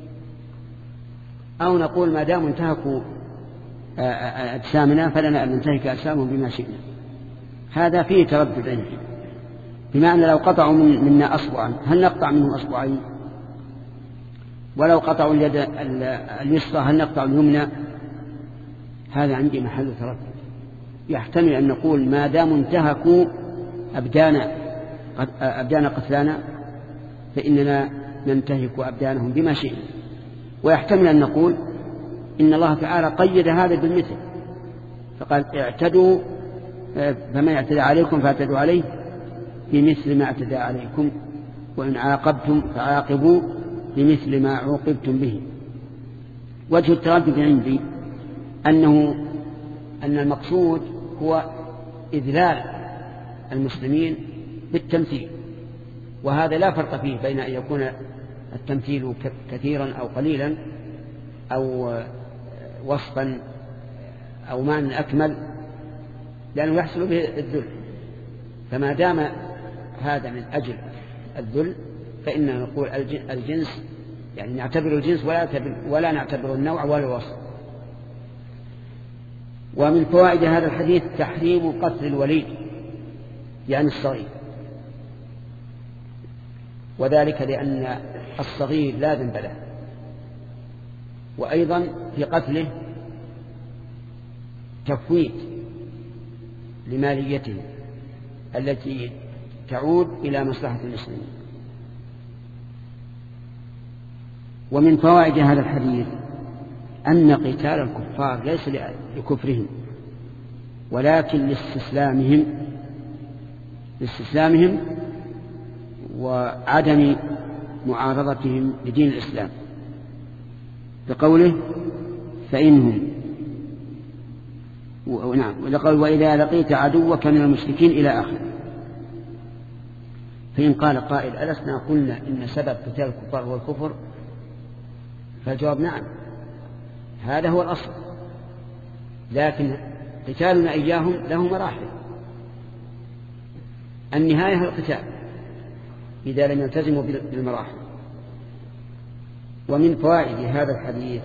أو نقول ما دام انتهكوا أجسامنا فلنا أن ننتهك أجسامهم بما شئنا؟ هذا فيه تردد عندي. بمعنى لو قطعوا منا أصبعا هل نقطع منهم أصبعين؟ ولو قطعوا اليد اليسرى هل نقطع اليمنى؟ هذا عندي محل تردد. يحتمل أن نقول ما دام انتهكوا أبدان أبدان قتلانا فإننا ننتهك أبدانهم بما شئنا. ويحتمل أن نقول إن الله تعالى قيد هذا بالمثل، فقال: اعتدوا فما يعتدى عليكم فاعتدوا عليه بمثل ما اعتدى عليكم، وإن عاقبتم فعاقبوا بمثل ما عوقبتم به. وجه التردد عندي أنه أن المقصود هو إذلال المسلمين بالتمثيل، وهذا لا فرق فيه بين أن يكون التمثيل كثيرا أو قليلا أو وصفا أو معنى أكمل، لأنه يحصل به الذل. فما دام هذا من أجل الذل فإننا نقول الجنس، يعني نعتبر الجنس ولا, ولا نعتبر النوع ولا الوصف. ومن فوائد هذا الحديث تحريم قتل الوليد يعني الصغير، وذلك لأن الصغير لا ذنب له، وأيضا في قتله تفويت لماليته التي تعود إلى مصلحة المسلمين. ومن فوائد هذا الحديث أن قتال الكفار ليس لكفرهم ولكن لاستسلامهم لاستسلامهم وعدم معارضتهم لدين الإسلام، بقوله: فإنهم ونعم ولقول: وإذا لقيت عدوك من المشركين إلى آخر. فإن قال قائل: ألسنا قلنا إن سبب قتال الكفار هو الكفر؟ فالجواب: نعم، هذا هو الأصل، لكن قتالنا إياهم له مراحل. النهاية هو القتال إذا لم يلتزموا بالمراحل. ومن فوائد هذا الحديث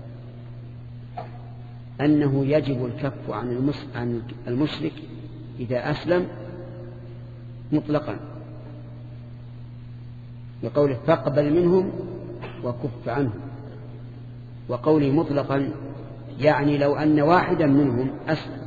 أنه يجب الكف عن المشرك إذا أسلم مطلقا، بقوله: فاقبل منهم وكف عنهم. وقوله مطلقا يعني لو أن واحدا منهم أسلم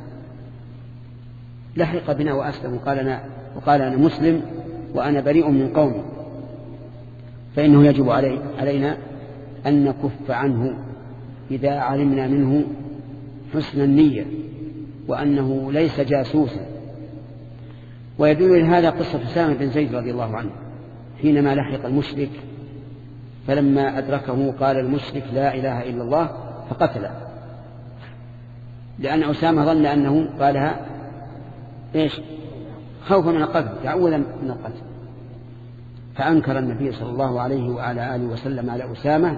لحق بنا وأسلم وقال أنا, وقال أنا مسلم وأنا بريء من قومي، فإنه يجب علي علينا أن نكف عنه إذا علمنا منه حسن النية وأنه ليس جاسوسا. ويدل لهذا قصة أسامة بن زيد رضي الله عنه حينما لحق المشرك، فلما أدركه قال المشرك: لا إله إلا الله، فقتله، لأن أسامة ظن أنه قالها إيش؟ خوفا من القتل، تعوذا من القتل. فأنكر النبي صلى الله عليه وعلى آله وسلم على أسامة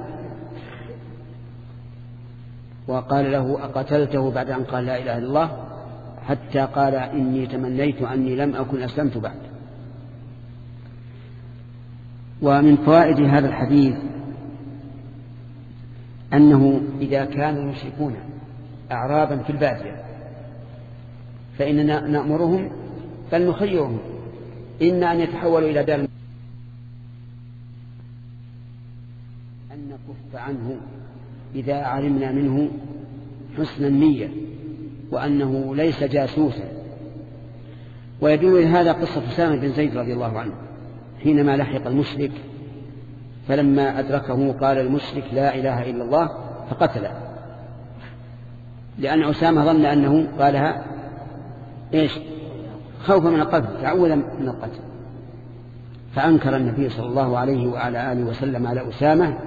وقال له: أقتلته بعد أن قال لا إله إلا الله؟ حتى قال إني تمنيت أني لم أكن أسلمت بعد. ومن فوائد هذا الحديث أنه إذا كان المشركون أعرابا في البادية فإننا نأمرهم بل نخيرهم إما أن يتحولوا إلى دار أن نكف عنه إذا علمنا منه حسن النية وأنه ليس جاسوسا. ويدل لهذا قصة أسامة بن زيد رضي الله عنه حينما لحق المشرك فلما أدركه قال المشرك لا إله إلا الله فقتله، لأن أسامة ظن أنه قالها إيش خوفا من القتل، تعوذا من القتل. فأنكر النبي صلى الله عليه وعلى آله وسلم على أسامة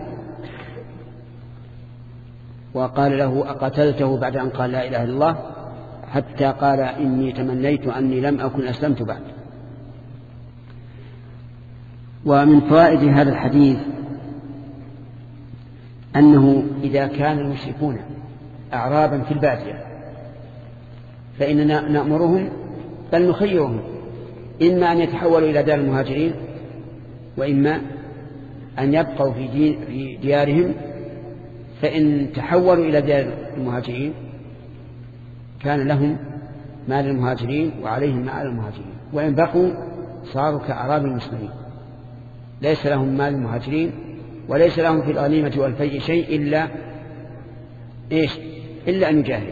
وقال له أقتلته بعد أن قال لا إله إلا الله، حتى قال إني تمنيت أني لم أكن أسلمت بعد. ومن فوائد هذا الحديث أنه إذا كان المشركون أعرابا في البادية فإننا نأمرهم بل نخيرهم إما أن يتحولوا إلى دار المهاجرين وإما أن يبقوا في, دين في ديارهم. فإن تحولوا إلى دار المهاجرين كان لهم مال المهاجرين وعليهم مال المهاجرين، وإن بقوا صاروا كأعراب المسلمين ليس لهم مال المهاجرين وليس لهم في الغنيمة والفيء شيء إلا إيش إلا أن يجاهد.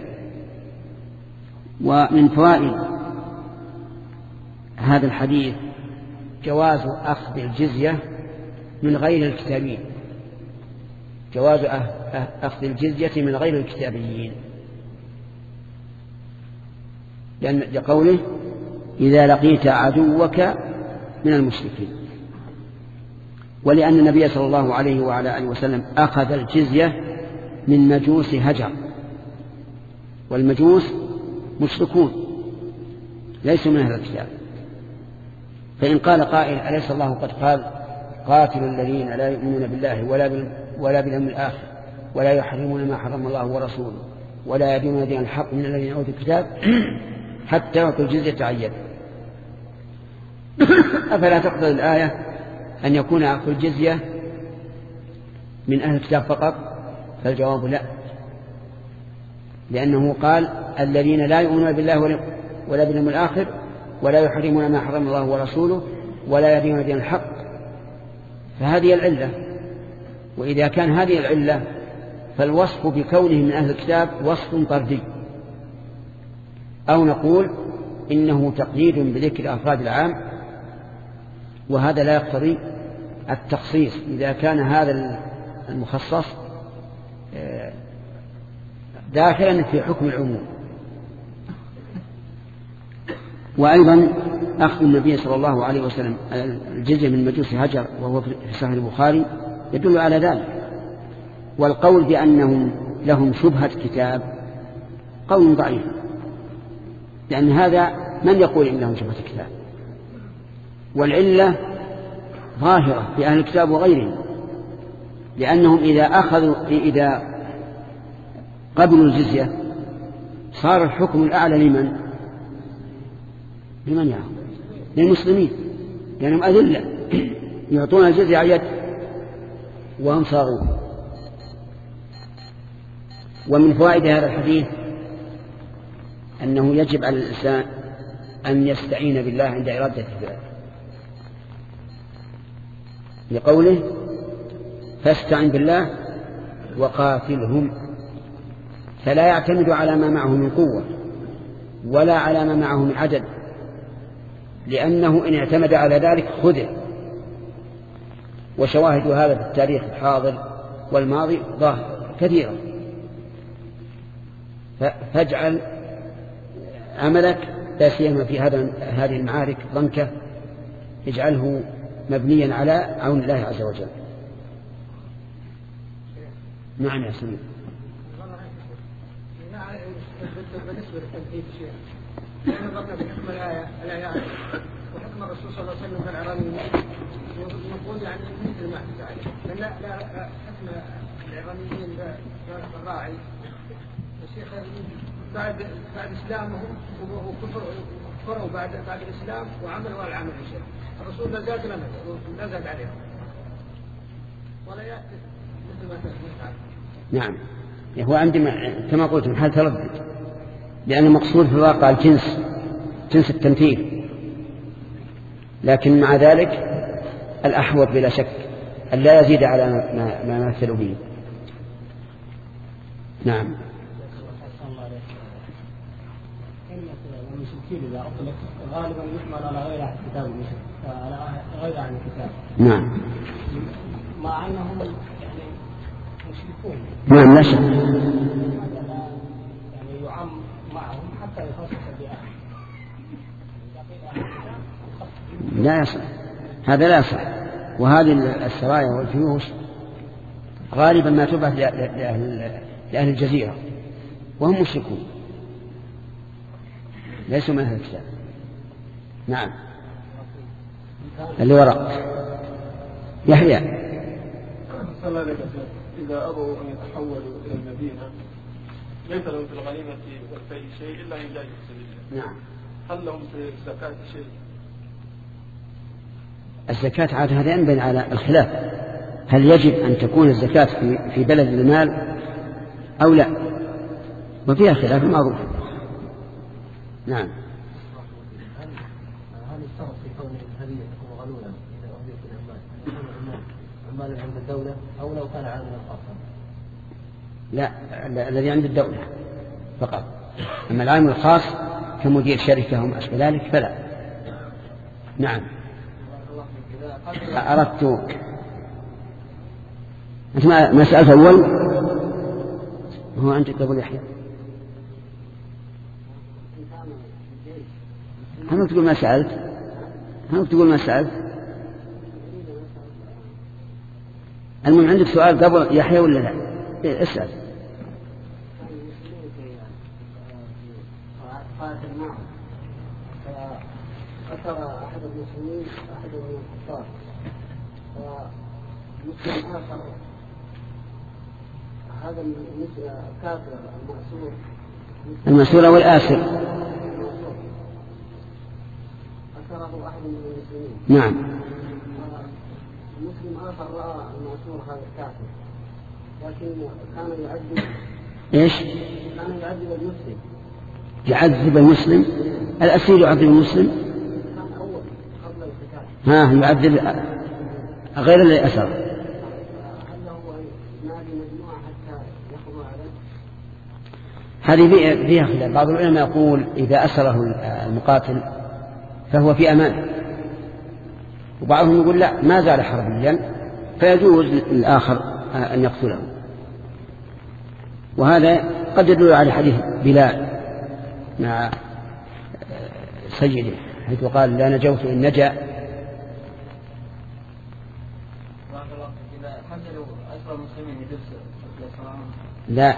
ومن فوائد هذا الحديث جواز أخذ الجزية من غير الكتابيين، جواز أخذ الجزية من غير الكتابيين، لأن لقوله إذا لقيت عدوك من المشركين، ولأن النبي صلى الله عليه وعلى آله وسلم أخذ الجزية من مجوس هجر، والمجوس مشركون ليسوا من أهل الكتاب. فإن قال قائل أليس الله قد قال قاتلوا الذين لا يؤمنون بالله ولا ولا باليوم الآخر ولا يحرمون ما حرم الله ورسوله ولا يدينون دين الحق من الذين أوتوا الكتاب حتى يعطوا الجزية عن يد، أفلا تقتضي الآية أن يكون أخذ الجزية من أهل الكتاب فقط؟ فالجواب لا، لأنه قال الذين لا يؤمنون بالله ولا باليوم الآخر ولا يحرمون ما حرم الله ورسوله ولا يدينون دين الحق، فهذه العلة. وإذا كان هذه العلة فالوصف بكونه من أهل الكتاب وصف طردي، أو نقول إنه تقييد بذكر أفراد العام، وهذا لا يقتضي التخصيص إذا كان هذا المخصص داخلا في حكم العموم. وأيضا أخذ النبي صلى الله عليه وسلم الجزية من مجوس هجر وهو في صحيح البخاري يدل على ذلك. والقول بأنهم لهم شبهة كتاب قول ضعيف، لأن هذا من يقول إن لهم شبهة كتاب، والعلة ظاهرة في أهل الكتاب وغيرهم، لأنهم إذا أخذوا إذا قبلوا الجزية صار الحكم الأعلى لمن لمن يأخذ للمسلمين، لأنهم أذلة يعطون الجزية على يد وهم صاغون. ومن فوائد هذا الحديث أنه يجب على الإنسان أن يستعين بالله عند إرادة الفعل، لقوله فاستعن بالله وقاتلهم، فلا يعتمد على ما معه من قوة ولا على ما معه من عدد، لأنه إن اعتمد على ذلك خذل. وشواهد هذا في التاريخ الحاضر والماضي ظاهرة كثيرة. فاجعل عملك لا سيما في هذا هذه المعارك ضنكة اجعله مبنيا على عون الله عز وجل. نعم يا سيدي. بالنسبة للتنفيذ شيء لأن نظرنا بحكم الآية الآيات وحكم الرسول صلى الله عليه وسلم العرانيين نقول يعني مثل ما حدث عليه، لأن لا لا حكم العرانيين الراعي الشيخ بعد بعد إسلامهم وكفر كفروا بعد بعد الإسلام وعملوا على العمل الشيء الرسول لا زاد لنا لا زاد عليهم ولا يأتي مثل ما تفعل. نعم هو عندما كما قلت من حال تردد لأن المقصود في الواقع الجنس جنس التمثيل لكن مع ذلك الأحوط بلا شك أن لا يزيد على ما, ما مثلوا به. نعم غالبا يحمل على غير عن الكتاب على غير عن الكتاب. نعم مع أنهم يعني مشركون. نعم لا شك. يعني يعم معهم حتى يخصص بها. لا يصح هذا لا يصح. وهذه السرايا والجيوش غالبا ما تبعث لأهل, لأهل الجزيرة وهم مشركون ليسوا من أهل الكتاب. نعم اللي وراء يحيى إذا أبوا أن يتحولوا إلى المدينة ليس لهم في الغنيمة والفيء شيء إلا إن جاءوا سبيلا. نعم هل لهم في الزكاة شيء؟ الزكاة عادة هذا ينبني على الخلاف هل يجب أن تكون الزكاة في, في بلد المال أو لا وفيها خلاف معروف. نعم هل يشترط في كون الهدية تكون غلولا إذا أهديت العمال يكون عمال عند الدولة أو لو كان عاملا خاصا؟ لا الذي عند الدولة فقط. أما العامل الخاص كمدير شركة وما أشبه ذلك فلا. نعم أردت أنت ما سألت أول هو أنت قبل يحيى هم تقول ما سألت هم تقول ما سألت المهم عندك سؤال قبل يحيى ولا لا؟ إيه اسأل. أثر أحد المسلمين أحد من الكفار ومسلم آخر هذا مثل الكافر المأسور المأسور أو الآسر أثره أحد من المسلمين. نعم مسلم آخر رأى المأسور هذا الكافر لكن كان يعذب إيش؟ كان يعذب المسلم يعذب المسلم الأسير يعذب المسلم ها يعذب غير اللي أسر. هذه فيها خلاف. بعض العلماء يقول إذا أسره المقاتل فهو في أمان وبعضهم يقول لا ما زال حربيا فيجوز للآخر أن يقتله. وهذا قد يدل على حديث بلال مع سيده حيث قال لا نجوت إن نجا. لا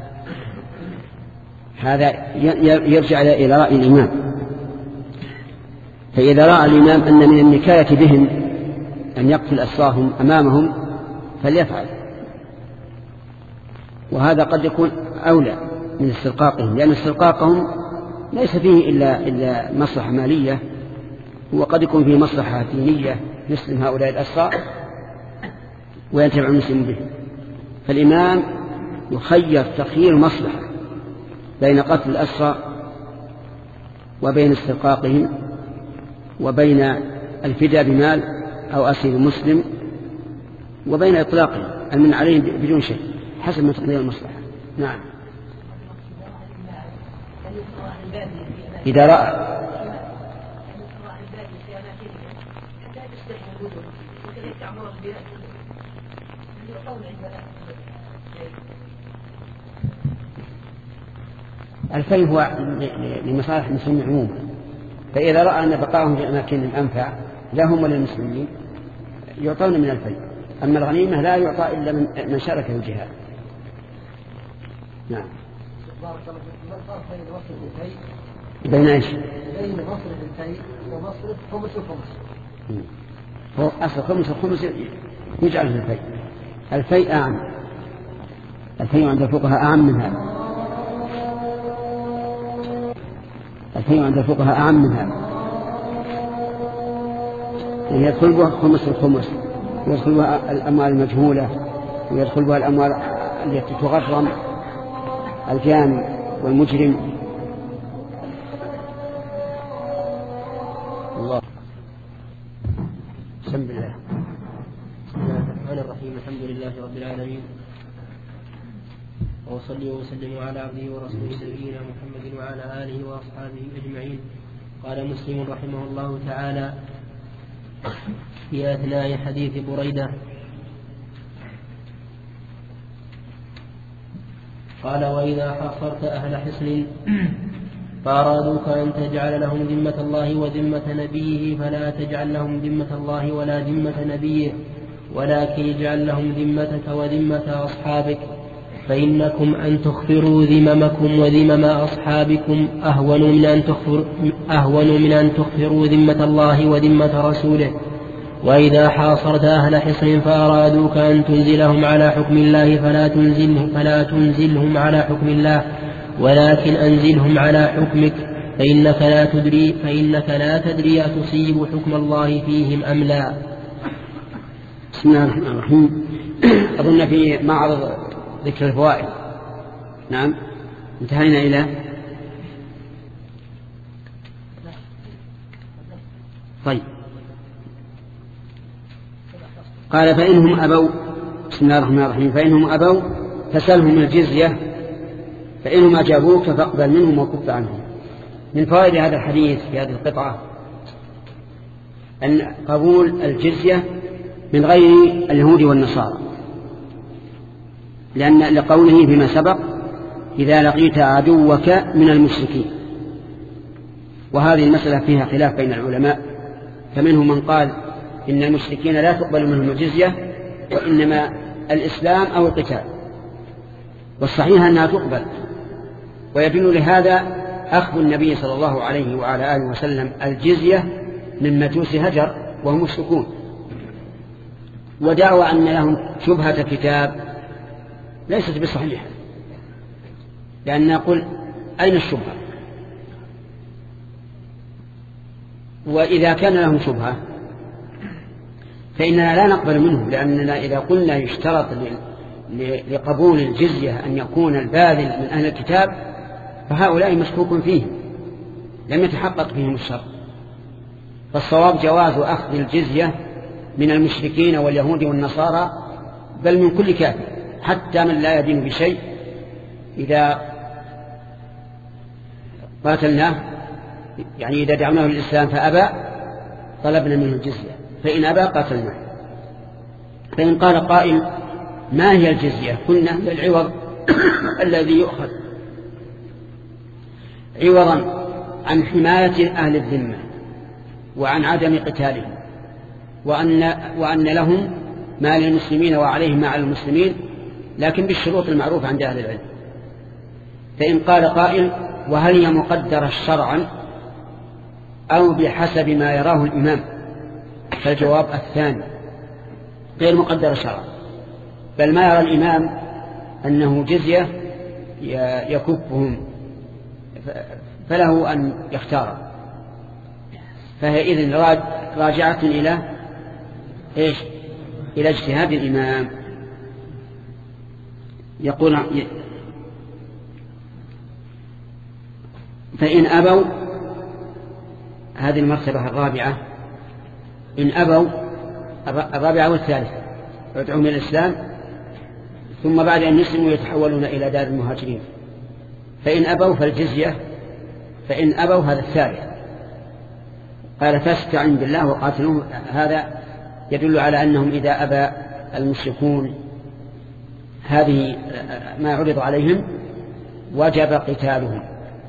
هذا يرجع إلى رأي الإمام. فإذا رأى الإمام أن من النكاية بهم أن يقتل أسراهم أمامهم فليفعل وهذا قد يكون أولى من استرقاقهم لأن استرقاقهم ليس فيه إلا, إلا مصلحة مالية وقد يكون فيه مصلحة دينية يسلم هؤلاء الأسرى وينتفع المسلم به. فالإمام يخير تخيير مصلحة بين قتل الأسرى وبين استرقاقهم وبين الفداء بمال أو أسير مسلم وبين إطلاقهم المن عليهم بدون شيء حسب ما تقضي المصلحة. نعم إذا رأى الفيء هو لمصالح المسلمين عموما فإذا رأى أن بقاهم في أماكنهم أنفع لهم وللمسلمين يعطون من الفيء. أما الغنيمة لا يعطى إلا من شاركه الجهاد. نعم بين ايش؟ بين مصرف الفيء ومصرف خمس الخمس. هو أصل خمس الخمس يجعل في الفيء. الفيء أعم الفيء عند الفقهاء أعم من هذا. التحريم عند الفقهاء أعم من هذا، يعني يدخل بها خمس الخمس، ويدخل بها الأموال المجهولة، ويدخل بها الأموال التي تغرم الجاني والمجرم. الله. بسم الله. بسم الله الرحمن الرحيم. الحمد لله رب العالمين، وصلي وسلم على عبده ورسوله نبينا محمد وعلى آله وأصحابه أجمعين. قال مسلم رحمه الله تعالى في أثناء حديث بريدة قال: وإذا حاصرت أهل حصن فأرادوك أن تجعل لهم ذمة الله وذمة نبيه فلا تجعل لهم ذمة الله ولا ذمة نبيه، ولكن اجعل لهم ذمتك وذمة أصحابك، فإنكم أن تخفروا ذممكم وذمم أصحابكم أهون من أن تخفر أهون من أن تخفروا ذمة الله وذمة رسوله. وإذا حاصرت أهل حصن فأرادوك أن تنزلهم على حكم الله فلا تنزلهم, فلا تنزلهم على حكم الله، ولكن أنزلهم على حكمك، فإنك لا تدري فإنك لا تدري أتصيب حكم الله فيهم أم لا. بسم الله الرحمن الرحيم. أظن في معرض ذكر الفوائد. نعم، انتهينا إلى طيب. قال: فإنهم أبوا. بسم الله الرحمن الرحيم. فإنهم أبوا فسلهم الجزية، فإنهم أجابوك فاقبل منهم وكف عنهم. من فوائد هذا الحديث في هذه القطعة أن قبول الجزية من غير اليهود والنصارى، لأن لقوله فيما سبق: إذا لقيت عدوك من المشركين. وهذه المسألة فيها خلاف بين العلماء، فمنهم من قال إن المشركين لا تقبل منهم الجزية، وإنما الإسلام أو القتال، والصحيح أنها تقبل. ويدل لهذا أخذ النبي صلى الله عليه وعلى آله وسلم الجزية من مجوس هجر وهم مشركون، ودعوى أن لهم شبهة كتاب ليست بصحيحة، لأن نقول أين الشبهة؟ وإذا كان لهم شبهة فإننا لا نقبل منه، لأننا إذا قلنا يشترط لقبول الجزية أن يكون الباذل من أهل الكتاب فهؤلاء مشكوك فيهم، لم يتحقق فيهم الشرط. فالصواب جواز أخذ الجزية من المشركين واليهود والنصارى، بل من كل كافر، حتى من لا يدين بشيء. إذا قاتلناه، يعني إذا دعوناه للإسلام فأبى طلبنا منه الجزية، فإن أبى قاتلناه. فإن قال قائل: ما هي الجزية؟ قلنا هي العوض الذي يؤخذ عوضا عن حماية أهل الذمة وعن عدم قتالهم، وأن, وأن لهم ما للمسلمين وعليهم ما على المسلمين، لكن بالشروط المعروفة عند أهل العلم. فإن قال قائل: وهل هي مقدرة شرعا أو بحسب ما يراه الإمام؟ فالجواب الثاني، غير مقدرة شرعا، بل ما يرى الإمام أنه جزية يكفهم فله أن يختار. فهي إذن راجعة إلى إيش؟ إلى اجتهاد الإمام. يقول: فإن أبوا، هذه المرتبة الرابعة، إن أبوا الرابعة والثالثة يدعون إلى الإسلام، ثم بعد أن يسلموا يتحولون إلى دار المهاجرين. فإن أبوا فالجزية، فإن أبوا هذا الثالث. قال: فاستعن بالله وقاتلوهم. هذا يدل على أنهم إذا أبى المشركون هذه ما عرض عليهم وجب قتالهم.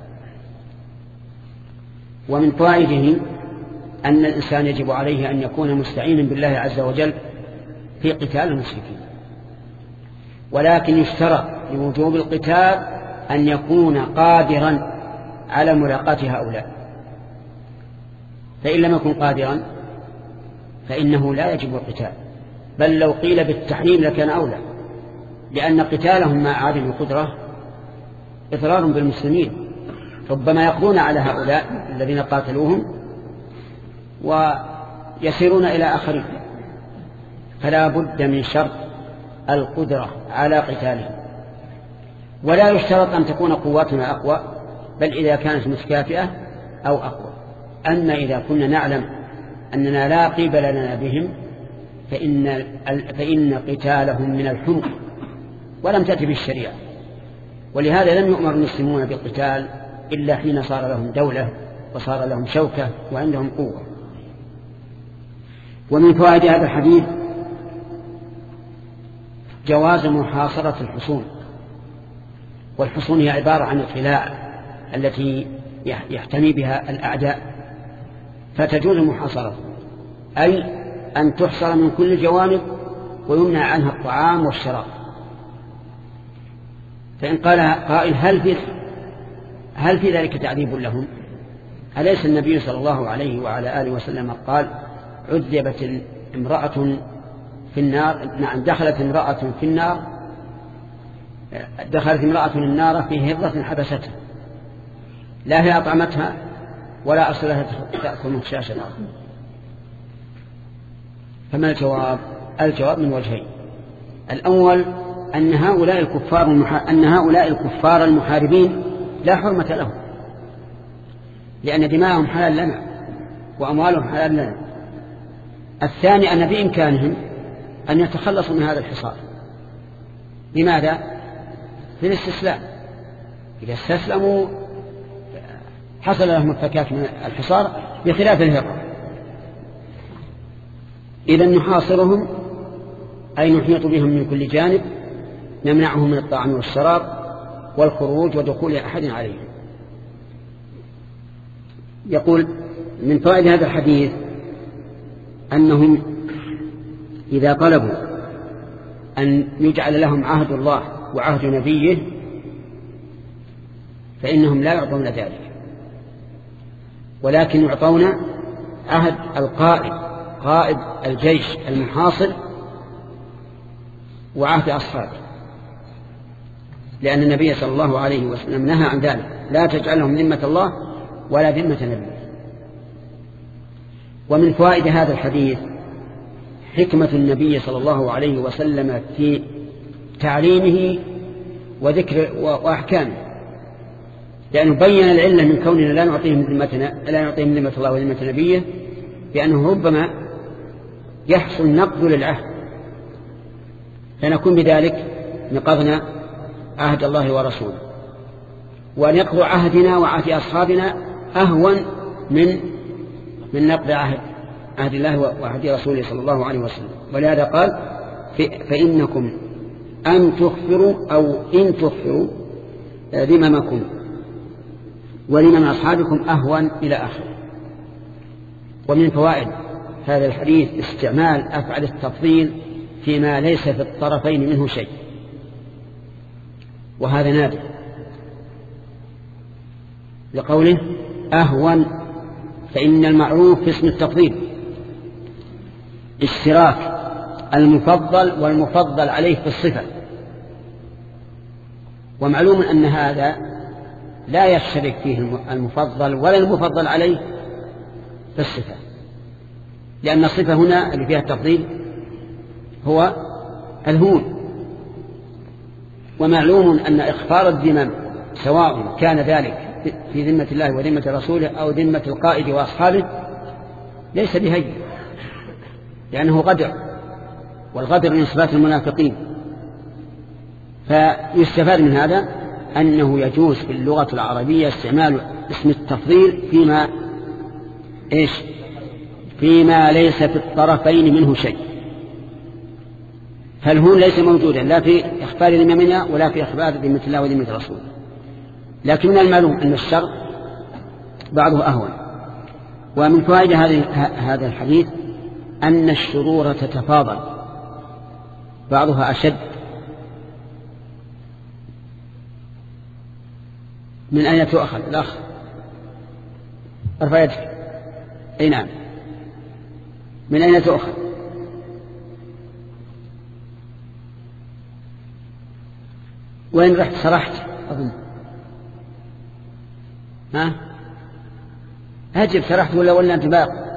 ومن فوائده أن الإنسان يجب عليه أن يكون مستعينا بالله عز وجل في قتال المشركين، ولكن يشترط لوجوب القتال أن يكون قادرا على ملاقاة هؤلاء، فإن لم يكن قادرا فإنه لا يجب القتال، بل لو قيل بالتحريم لكان أولى، لأن قتالهم مع عدم القدرة إضرار بالمسلمين، ربما يقضون على هؤلاء الذين قاتلوهم ويسيرون إلى آخرين، فلا بد من شرط القدرة على قتالهم. ولا يشترط أن تكون قواتنا أقوى، بل إذا كانت متكافئة أو أقوى. أما إذا كنا نعلم أننا لا قبل لنا بهم فإن, فإن قتالهم من الحمق ولم تأتي بالشريعة. ولهذا لم يؤمر المسلمون بالقتال إلا حين صار لهم دولة وصار لهم شوكة وعندهم قوة. ومن فوائد هذا الحديث جواز محاصرة الحصون، والحصون هي عبارة عن القلاع التي يحتمي بها الأعداء، فتجوز محاصرة، أي أن تحصر من كل جوانب ويمنع عنها الطعام والشراب. فإن قال قائل هل في, هل في ذلك تعذيب لهم؟ أليس النبي صلى الله عليه وعلى آله وسلم قال عذبت امرأة في النار، نعم دخلت امرأة في النار دخلت امرأة النار في هرة حبستها لا هي أطعمتها ولا أرسلها تأكل من خشاش الأرض. فما الجواب؟ الجواب من وجهين. الأول أن هؤلاء الكفار أن هؤلاء الكفار المحاربين لا حرمة لهم، لأن دماءهم حلال لنا وأموالهم حلال لنا. الثاني أن بإمكانهم أن يتخلصوا من هذا الحصار. لماذا؟ للاستسلام. إذا استسلموا حصل لهم الفكاك من الحصار بخلاف الهرة. إذا نحاصرهم أي نحيط بهم من كل جانب، نمنعهم من الطعام والشراب والخروج ودخول أحد عليهم. يقول من فوائد هذا الحديث أنهم إذا طلبوا أن يجعل لهم عهد الله وعهد نبيه فإنهم لا يعطون ذلك، ولكن يعطون عهد القائد قائد الجيش المحاصر وعهد أصحابه، لأن النبي صلى الله عليه وسلم نهى عن ذلك: لا تجعلهم ذمة الله ولا ذمة نبيه. ومن فوائد هذا الحديث حكمة النبي صلى الله عليه وسلم في تعليمه وذكر وأحكامه، لأنه بين العلة من كوننا لا نعطيهم ذمتنا لا نعطيهم ذمة الله وذمة نبيه، بأنه ربما يحصل نقض للعهد، فنكون بذلك نقضنا عهد الله ورسوله. وأن يقضوا عهدنا وعهد أصحابنا أهون من من نقض عهد عهد الله وعهد رسوله صلى الله عليه وسلم. ولهذا قال: فإنكم أن تغفروا أو إن تغفروا ذممكم ولمن أصحابكم أهون إلى آخره. ومن فوائد هذا الحديث استعمال أفعال التفضيل فيما ليس في الطرفين منه شيء، وهذا نادر، لقوله أهون، فإن المعروف في اسم التفضيل اشتراك المفضل والمفضل عليه في الصفة، ومعلوم أن هذا لا يشترك فيه المفضل ولا المفضل عليه في الصفة، لأن الصفة هنا اللي فيها التفضيل هو الهون. ومعلوم أن إخفار الذمم سواء كان ذلك في ذمة الله وذمة رسوله أو ذمة القائد وأصحابه ليس بهين، لأنه غدر، والغدر من صفات المنافقين. فيستفاد من هذا أنه يجوز في اللغة العربية استعمال اسم التفضيل فيما إيش فيما ليس في الطرفين منه شيء. فالهون ليس موجودا لا في إخبار ذممنا ولا في إخبار ذمة الله وذمة رسوله، لكن من المعلوم أن الشر بعضه أهون. ومن فوائد هذا الحديث أن الشرور تتفاضل، بعضها أشد. من أين تؤخذ الأخ؟ ارفع يدك. أي نعم، من أين تؤخذ؟ وين رحت؟ سرحت أظن. ها أجب شرحت ولا ولا أنت باق؟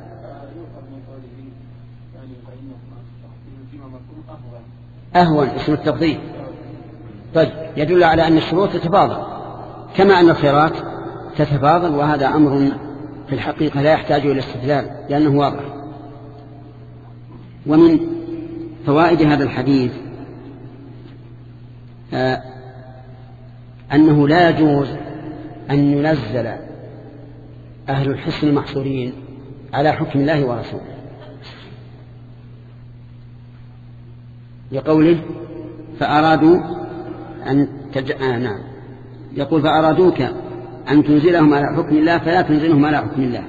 أهون اسم التفضيل. طيب يدل على أن الشروط تتفاضل كما أن الخيرات تتفاضل، وهذا أمر في الحقيقة لا يحتاج إلى استدلال لأنه واضح. ومن فوائد هذا الحديث آه أنه لا يجوز أن ينزل أهل الحصن المحصورين على حكم الله ورسوله، لقوله فأرادوا أن تج... آه نعم يقول فأرادوك أن تنزلهم على حكم الله فلا تنزلهم على حكم الله.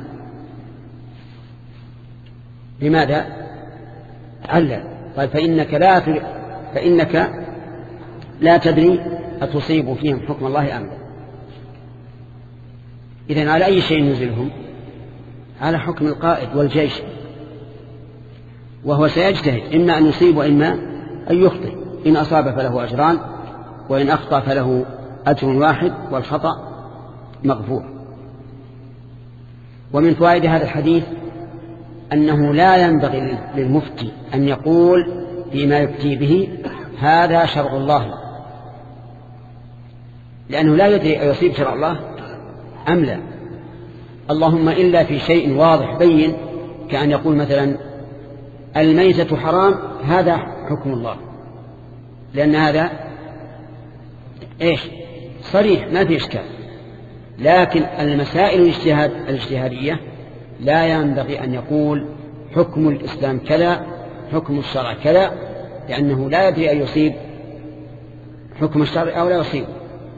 لماذا؟ علل قال فإنك لا تر... فإنك لا تدري أتصيب فيهم حكم الله أم لا. إذن على أي شيء ننزلهم؟ على حكم القائد والجيش، وهو سيجتهد إما أن يصيب وإما أن يخطئ، إن أصاب فله أجران وإن أخطأ فله أجر واحد والخطأ مغفور. ومن فوائد هذا الحديث أنه لا ينبغي للمفتي أن يقول فيما يفتي به هذا شرع الله، لأنه لا يدري أيصيب شرع الله أم لا، اللهم إلا في شيء واضح بين، كأن يقول مثلا الميتة حرام هذا حكم الله، لأن هذا إيش صريح ما في إشكال. لكن المسائل الاجتهاد الاجتهادية لا ينبغي أن يقول حكم الإسلام كذا حكم الشرع كذا، لأنه لا يدري أن يصيب حكم الشرع أو لا يصيب.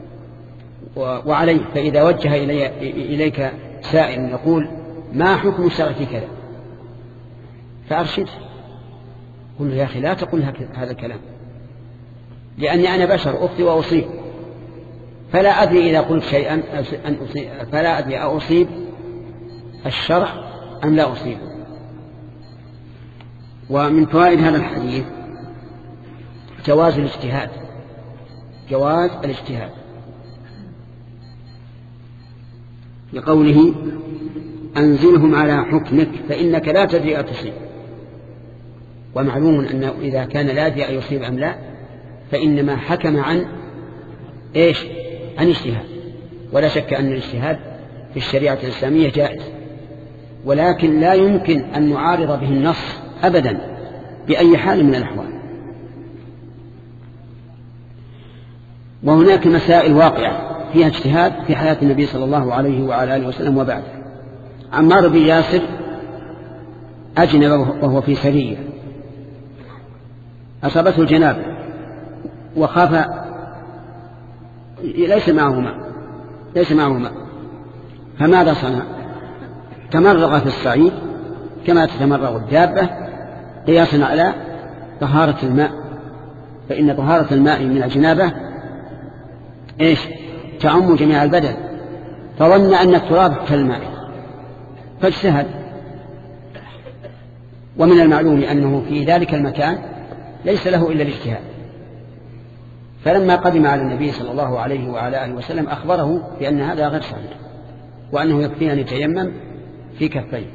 وعليه فإذا وجه إلي إليك سائل يقول ما حكم الشرع في كذا فأرشده، قل له يا أخي لا تقول هذا الكلام، لأني أنا بشر أخطئ وأصيب، فلا أدري إذا قلت شيئا أن أصيب، فلا أدري أصيب الشرع أم لا أصيب. ومن فوائد هذا الحديث جواز الاجتهاد، جواز الاجتهاد لقوله أنزلهم على حكمك فإنك لا تدري أتصيب. ومعلوم أنه إذا كان لا يدري أيصيب أم لا فإنما حكم عن إيش عن اجتهاد، ولا شك أن الاجتهاد في الشريعة الإسلامية جائز، ولكن لا يمكن أن نعارض به النص أبدا بأي حال من الأحوال. وهناك مسائل واقعة فيها اجتهاد في حياة النبي صلى الله عليه وعلى آله وسلم وبعده. عمار بن ياسر أجنب وهو في سرية، أصابته الجنابة وخاف ليس معه ماء ليس معه ماء فماذا صنع؟ تمرغ في الصعيد كما تتمرغ الدابة قياسا على طهارة الماء، فإن طهارة الماء من الجنابة إيش تعم جميع البدن، فظن أن التراب كالماء فاجتهد. ومن المعلوم أنه في ذلك المكان ليس له إلا الاجتهاد، فلما قدم على النبي صلى الله عليه وعلى آله وسلم أخبره بأن هذا غير صحيح، وأنه يكفي أن يتيمم في كفيه.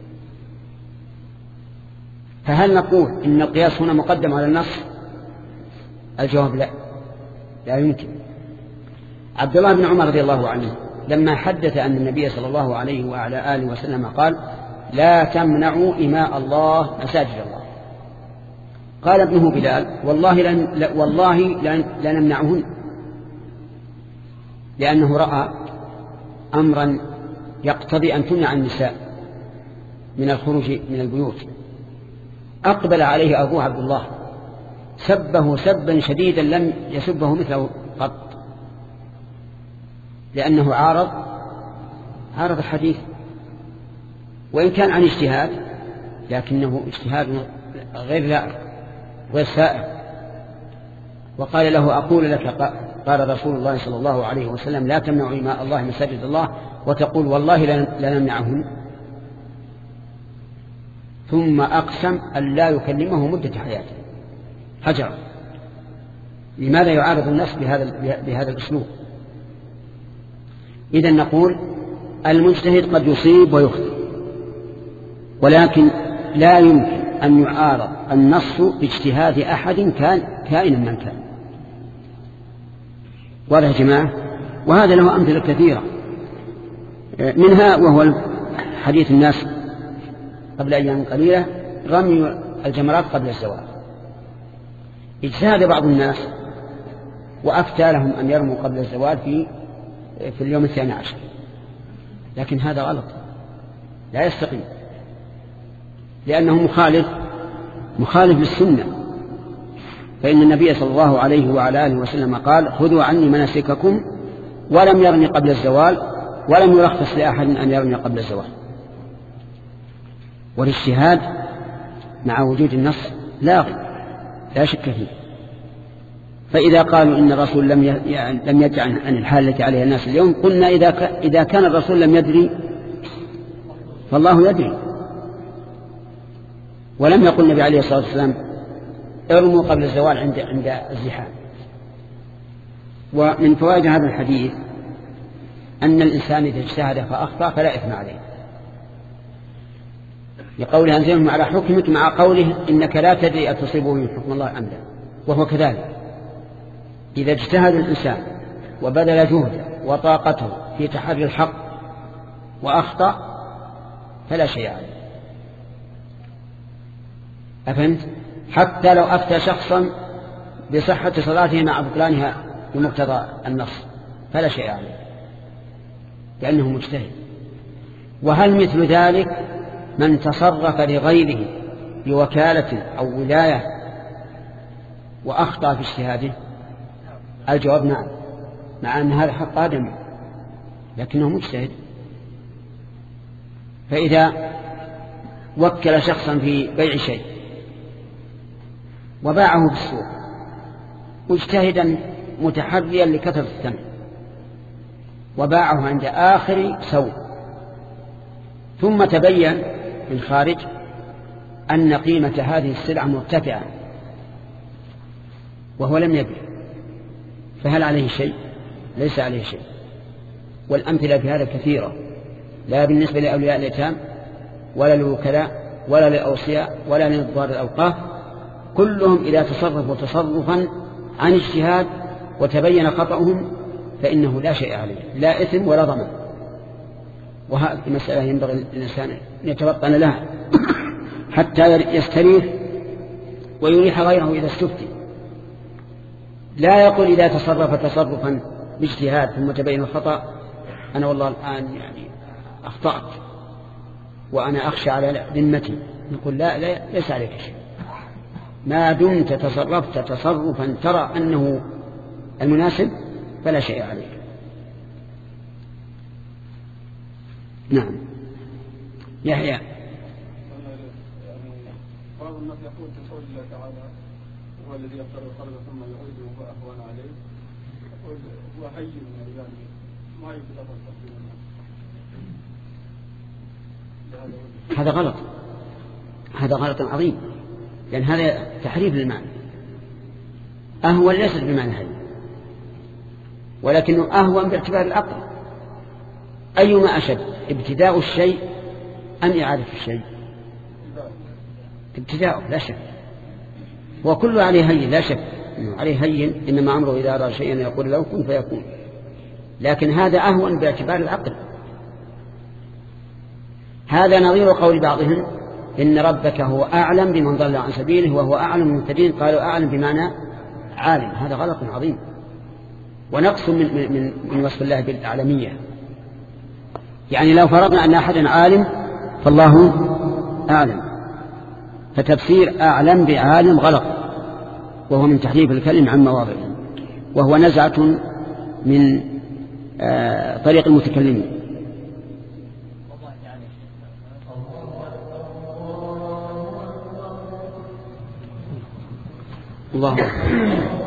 فهل نقول إن القياس هنا مقدم على النص؟ الجواب لا، لا يمكن. عبد الله بن عمر رضي الله عنه لما حدث أن النبي صلى الله عليه وعلى آله وسلم قال لا تمنعوا إماء الله مساجد الله، قال ابنه بلال والله لن والله لن نمنعهن، لأنه رأى أمرا يقتضي أن تمنع النساء من الخروج من البيوت. أقبل عليه أبوه عبد الله سبه سبا شديدا لم يسبه مثله قط، لأنه عارض عارض الحديث، وإن كان عن اجتهاد لكنه اجتهاد غير لائق غير سائر. وقال له أقول لك قال رسول الله صلى الله عليه وسلم لا تمنعوا إماء الله مساجد الله وتقول والله لا نمنعهن، ثم أقسم أن لا يكلمه مدة حياته حجر. لماذا يعارض النص بهذا بهذا الأسلوب؟ إذن نقول المجتهد قد يصيب ويخطئ، ولكن لا يمكن أن يعارض النص باجتهاد أحد كان كائنا من كان. واضح يا جماعة؟ وهذا له أمثلة كثيرة، منها وهو حديث الناس قبل أيام قليلة رمي الجمرات قبل الزوال. اجتهد بعض الناس وأفتى لهم أن يرموا قبل الزوال في في اليوم الثاني عشر، لكن هذا غلط لا يستقيم، لأنه مخالف مخالف للسنة. فإن النبي صلى الله عليه وعلى آله وسلم قال خذوا عني مناسككم، ولم يرمي قبل الزوال، ولم يرخص لأحد أن يرمي قبل الزوال. والاجتهاد مع وجود النص لا لا شك فيه. فإذا قالوا إن الرسول لم لم يجعل عن الحال التي عليها الناس اليوم، قلنا إذا إذا كان الرسول لم يدري فالله يدري. ولم يقل النبي عليه الصلاة والسلام ارموا قبل الزوال عند عند الزحام. ومن فوائد هذا الحديث أن الإنسان إذا اجتهد فأخطأ فلا إثم عليه، لقوله أنزلهم على حكمك، مع قوله إنك لا تدري أتصيبه من حكم الله أم لا. وهو كذلك، إذا اجتهد الإنسان وبذل جهده وطاقته في تحري الحق وأخطأ فلا شيء عليه. أفهمت؟ حتى لو أفتى شخصا بصحة صلاته مع بطلانها بمقتضى النص فلا شيء عليه، لأنه مجتهد. وهل مثل ذلك من تصرف لغيره بوكالة أو ولاية وأخطأ في اجتهاده؟ الجواب نعم، مع أن هذا حق آدم لكنه مجتهد. فإذا وكل شخصا في بيع شيء وباعه في السوق مجتهدا متحريا لكثرة الثمن، وباعه عند آخر سوق، ثم تبين من خارج أن قيمة هذه السلعة مرتفعة وهو لم يبيع، فهل عليه شيء؟ ليس عليه شيء. والأمثلة في هذا كثيرة، لا بالنسبة لأولياء اليتام ولا للوكلاء ولا للأوصياء ولا لنظار الأوقاف، كلهم إذا تصرفوا تصرفا عن اجتهاد وتبين خطأهم فإنه لا شيء عليه، لا إثم ولا ضمان. وهذه مسألة ينبغي للإنسان أن يتوطن لها حتى يستريح ويريح غيره إذا استفتي. لا يقول إذا تصرف تصرفا باجتهاد ثم تبين الخطأ أنا والله الآن يعني أخطأت وأنا أخشى على ذمتي، نقول لا, لا ليس عليك شيء، ما دمت تصرفت تصرفا ترى أنه المناسب فلا شيء عليك. نعم. يحيى. بعض الناس يقول في قول الله تعالى هو الذي يقترض القرض ثم يعيده فأهون عليه، يقول هو حي يعني ما يقدر التقديم. هذا غلط، هذا غلط عظيم، لأن هذا تحريف للمعنى. أهون ليست بمعنى هذا، ولكنه أهون باعتبار العقل. أيما أشد، ابتداء الشيء أم إعادة الشيء؟ ابتداء لا شك، وكل عليه هين لا شك عليه هين، إنما أمره إذا أراد شيئا يقول له كن فيكون، لكن هذا أهون باعتبار العقل. هذا نظير قول بعضهم إن ربك هو أعلم بمن ضل عن سبيله وهو أعلم بالمهتدين، قالوا أعلم بمعنى عالم. هذا غلط عظيم ونقص من, من, من وصف الله بالأعلمية. يعني لو فرضنا أن أحدا عالم فالله أعلم، فتفسير أعلم بعالم غلط، وهو من تحريف الكلم عن مواضعه، وهو نزعة من آه طريق المتكلمين. الله أكبر.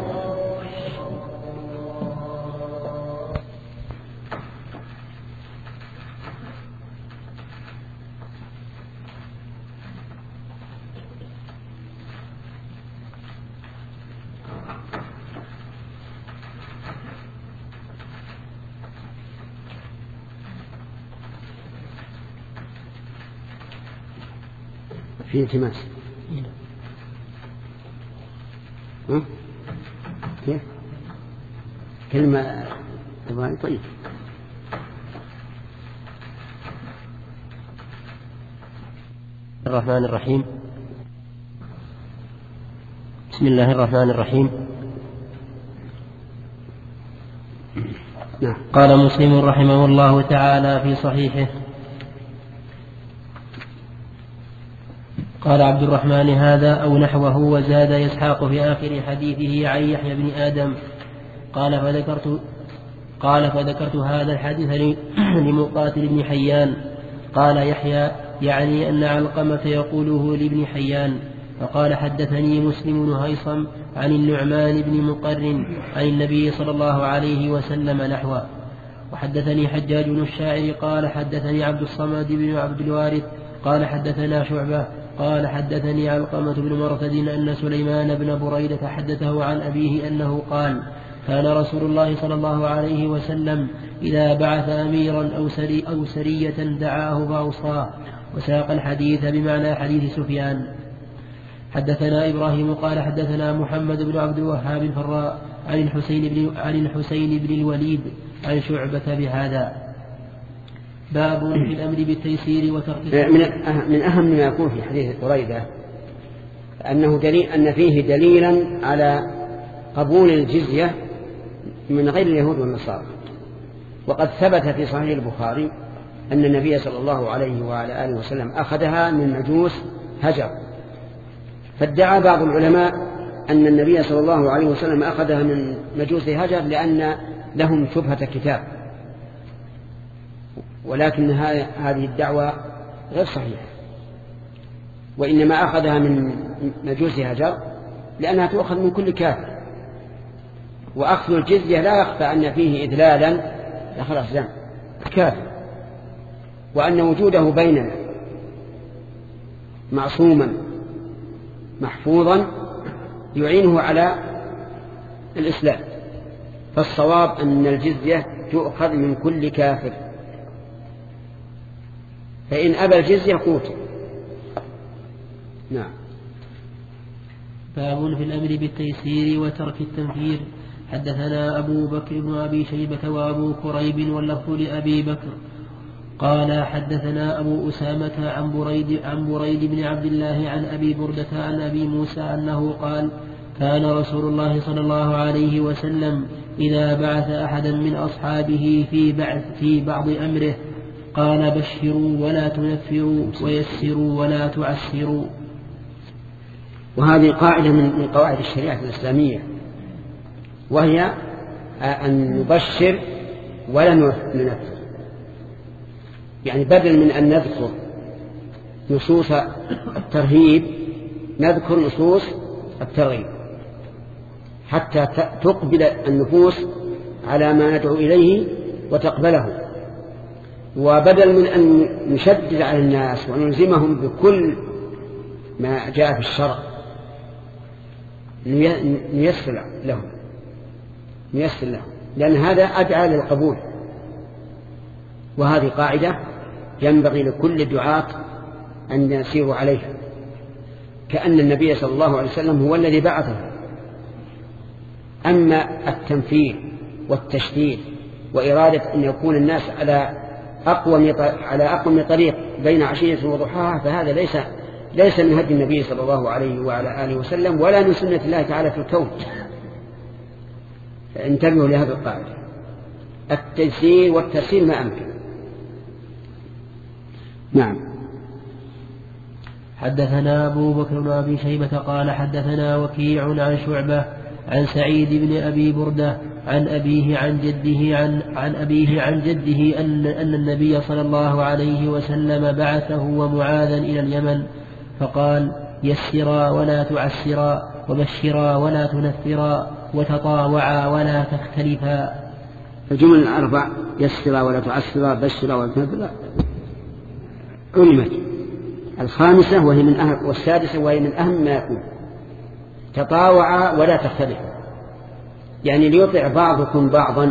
في التماس. ها؟ كيف؟ كلمة طيب. الرحمن الرحيم. بسم الله الرحمن الرحيم. نعم. قال مسلم رحمه الله تعالى في صحيحه: قال عبد الرحمن هذا أو نحوه، وزاد إسحاق في آخر حديثه عن يحيى بن آدم قال فذكرت قال فذكرت هذا الحديث لمقاتل بن حيان. قال يحيى يعني أن علقمة يقوله لابن حيان. فقال حدثني مسلم بن هيثم عن النعمان بن مقرن عن النبي صلى الله عليه وسلم نحوه. وحدثني حجاج بن الشاعر قال حدثني عبد الصمد بن عبد الوارث قال حدثنا شعبة قال حدثني علقمة بن مرثد أن سليمان بن بريدة حدثه عن أبيه أنه قال: كان رسول الله صلى الله عليه وسلم إذا بعث أميرا أو, سري أو سرية دعاه فأوصاه. وساق الحديث بمعنى حديث سفيان. حدثنا إبراهيم قال حدثنا محمد بن عبد الوهاب الفراء عن الحسين بن, عن الحسين بن الوليد عن شعبة بهذا. باب في الأمر بالتيسير وترك من أهم ما يكون في حديث بريدة أنه دليل أن فيه دليلا على قبول الجزية من غير اليهود والنصارى. وقد ثبت في صحيح البخاري أن النبي صلى الله عليه وعلى آله وسلم أخذها من مجوس هجر. فادعى بعض العلماء أن النبي صلى الله عليه وسلم أخذها من مجوس هجر لأن لهم شبهة كتاب، ولكن هذه الدعوة غير صحيحة، وإنما أخذها من مجوس هجر لأنها تؤخذ من كل كافر. وأخذ الجزية لا يخفى أن فيه إذلالا دخل أسلام كافر، وأن وجوده بيننا معصوما محفوظا يعينه على الإسلام. فالصواب أن الجزية تؤخذ من كل كافر، فإن أبى الجزية قوت. نعم. باب في الأمر بالتيسير وترك التنفير. حدثنا أبو بكر بن أبي شيبة وأبو كريب واللفظ لأبي بكر قال حدثنا أبو أسامة عن بريد, عن بريد بن عبد الله عن أبي بردة عن أبي موسى أنه قال: كان رسول الله صلى الله عليه وسلم إذا بعث أحدا من أصحابه في, بعث في بعض أمره قال: بشروا ولا تنفروا ويسروا ولا تعسروا. وهذه قاعدة من قواعد الشريعة الإسلامية، وهي أن نبشر ولا ننفر. يعني بدل من أن نذكر نصوص الترهيب نذكر نصوص الترغيب حتى تقبل النفوس على ما ندعو إليه وتقبله. وبدل من أن نشدد على الناس ونلزمهم بكل ما جاء في الشرع نيسر لهم نيسر لهم لأن هذا أدعى للقبول. وهذه قاعدة ينبغي لكل الدعاة أن يسيروا عليها، كأن النبي صلى الله عليه وسلم هو الذي بعثه. أما التنفير والتشديد وإرادة أن يكون الناس على أقوى على أقوى طريق بين عشية وضحاها فهذا ليس ليس من هدي النبي صلى الله عليه وعلى آله وسلم ولا من سنة الله تعالى في الكون. فانتبهوا لهذا القاعدة، التيسير والتسهيل ما أمكن. نعم. حدثنا أبو بكر بن أبي شيبة قال حدثنا وكيع عن شعبة عن سعيد بن أبي بردة عن أبيه عن جده عن, عن أبيه عن جده أن, أن النبي صلى الله عليه وسلم بعثه ومعاذا إلى اليمن فقال: يسرا ولا تعسرا وبشرا ولا تنفرا وتطاوعا ولا تختلفا. الجمل الأربع يسرا ولا تعسرا بشرا ولا تنفرا علمت. الخامسة وهي من أهم والسادسة وهي من أهم ما يكون تطاوعا ولا تختلفا، يعني ليطع بعضكم بعضا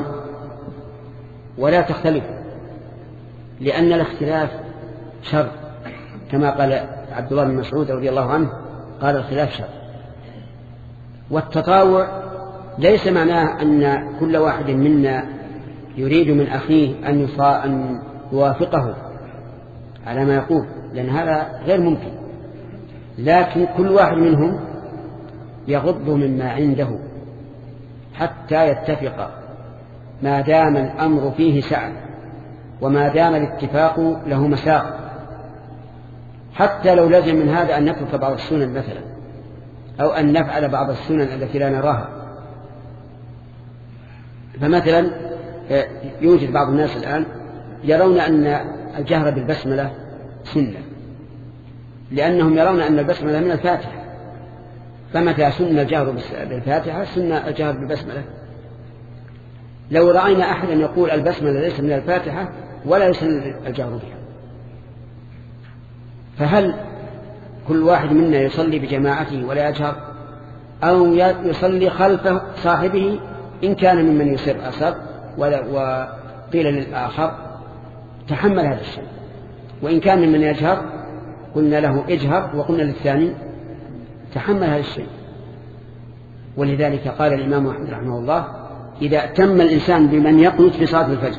ولا تختلفوا، لأن الاختلاف شر كما قال عبد الله بن مسعود رضي الله عنه قال الخلاف شر. والتطاوع ليس معناه أن كل واحد منا يريد من أخيه أن أن يوافقه على ما يقول، لأن هذا غير ممكن، لكن كل واحد منهم يغض مما عنده حتى يتفق، ما دام الأمر فيه سعة وما دام الاتفاق له مساق. حتى لو لزم من هذا أن نترك بعض السنن مثلا، أو أن نفعل بعض السنن التي لا نراها. فمثلا يوجد بعض الناس الآن يرون أن الجهر بالبسملة سنة، لأنهم يرون أن البسملة من الفاتحة، فمتى سن الجهر بالفاتحة سن الجهر بالبسملة. لو رأينا أحدا يقول البسملة ليس من الفاتحة ولا يسن الجهر بها، فهل كل واحد منا يصلي بجماعته ولا يجهر، أو يصلي خلف صاحبه إن كان ممن يسر أسر وقيل للآخر تحمل هذا الشيء، وإن كان ممن يجهر قلنا له اجهر وقلنا للثاني تحمل هذا الشيء. ولذلك قال الإمام أحمد رحمه الله إذا أتم الإنسان بمن يقنت في صلاة الفجر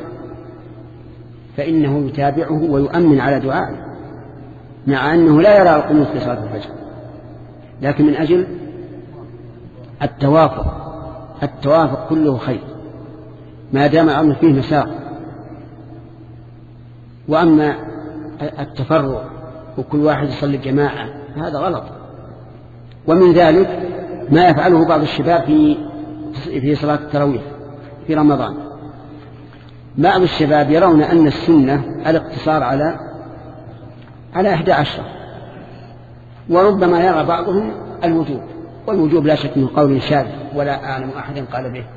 فإنه يتابعه ويؤمن على دعائه، مع أنه لا يرى القنوت في صلاة الفجر، لكن من أجل التوافق. التوافق كله خير ما دام الأمر فيه مساق. وأما التفرع وكل واحد يصلي جماعة هذا غلط. ومن ذلك ما يفعله بعض الشباب في في صلاة التراويح في رمضان. بعض الشباب يرون أن السنة الاقتصار على على إحدى عشر، وربما يرى بعضهم الوجوب، والوجوب لا شك من قول شاذ ولا أعلم أحد قال به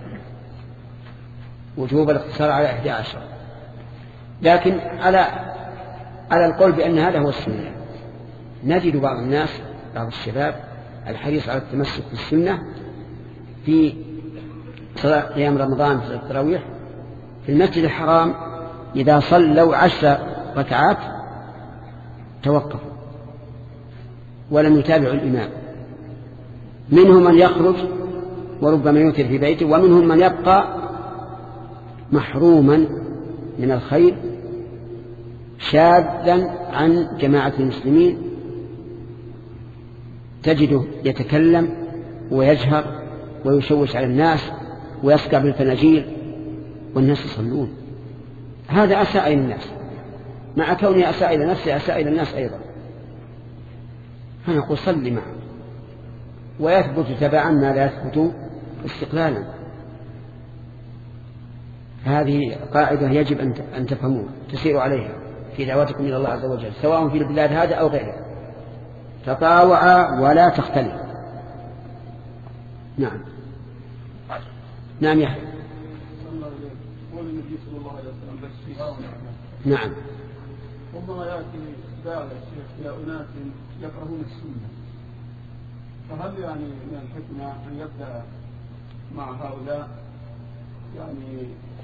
وجوب الاقتصار على إحدى عشر. لكن على على القول بأن هذا هو السنة نجد بعض الناس بعض الشباب الحريص على التمسك بالسنة في صلاة قيام رمضان في التراويح في المسجد الحرام إذا صلوا عشر ركعات توقفوا ولم يتابعوا الإمام. منهم من يخرج وربما يوتر في بيته، ومنهم من يبقى محروما من الخير شاذا عن جماعة المسلمين، تجده يتكلم ويجهر ويشوش على الناس ويسكع بالفناجيل والناس يصلون. هذا أساء إلى الناس، مع كونه أساء إلى نفسه أساء إلى الناس أيضا. فنقول صل معه ويثبت تبعا ما لا يثبت استقلالا. هذه قاعدة يجب أن تفهموها تسيروا عليها في دعوتكم إلى الله عز وجل، سواء في البلاد هذا أو غيرها. تطاوعا ولا تختلف. نعم نعم يحيى. نعم. ربما يأتي داعي الشيخ إلى أناس يكرهون السنة، فهل يعني من الحكمة أن يبدأ مع هؤلاء يعني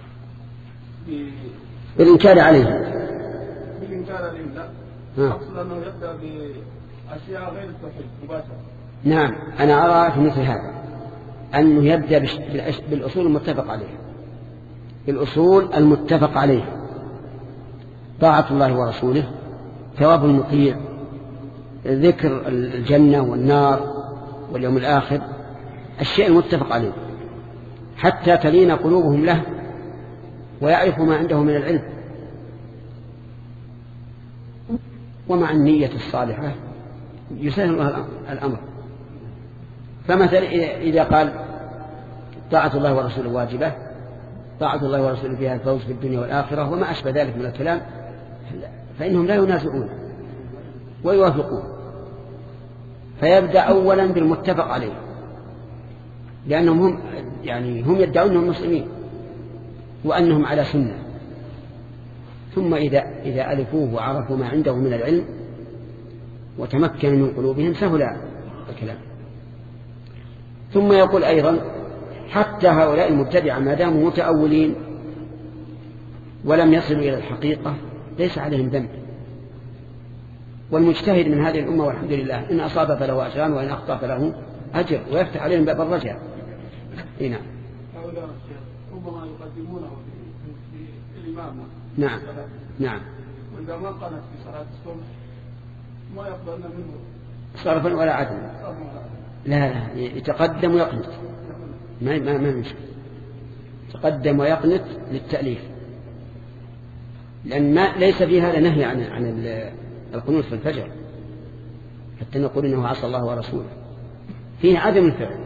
بالإنكار عليهم؟ بالإنكار عليهم لا، أقصد أنه يبدأ بأشياء غير التوحيد مباشرة. نعم أنا أرى في مثل هذا أنه يبدأ بالأصول المتفق عليها، بالأصول المتفق عليها، طاعة الله ورسوله، ثواب المطيع، ذكر الجنة والنار واليوم الآخر، الشيء المتفق عليه، حتى تلين قلوبهم له ويعرفوا ما عنده من العلم. ومع النية الصالحة يسهل الأمر. فمثلا إذا قال طاعة الله ورسوله واجبة، طاعة الله ورسوله فيها الفوز في الدنيا والآخرة وما أشبه ذلك من الكلام، فإنهم لا ينازعون ويوافقون. فيبدأ أولا بالمتفق عليه، لأنهم هم يعني هم يدعون أنهم مسلمين وأنهم على سنة. ثم إذا إذا ألفوه وعرفوا ما عنده من العلم وتمكن من قلوبهم سهل الكلام. ثم يقول أيضا حتى هؤلاء المبتدعة ما داموا متأولين ولم يصلوا إلى الحقيقة ليس عليهم ذنب، والمجتهد من هذه الأمة والحمد لله إن أصاب فله أجران وإن أخطأ فله أجر ويفتح عليهم باب الرجاء. نعم. ربما يقدمونه في الإمامة. نعم نعم. وإذا ما قنت في صلاة الصبح ما يقبلنا منه صرفا ولا عدلا. لا لا يتقدم ويقنت ما ما ما مشكلة. يتقدم ويقنت للتأليف لأن ما ليس في هذا نهي عن عن القنوت في الفجر حتى نقول إنه عصى الله ورسوله. فيه عدم الفعل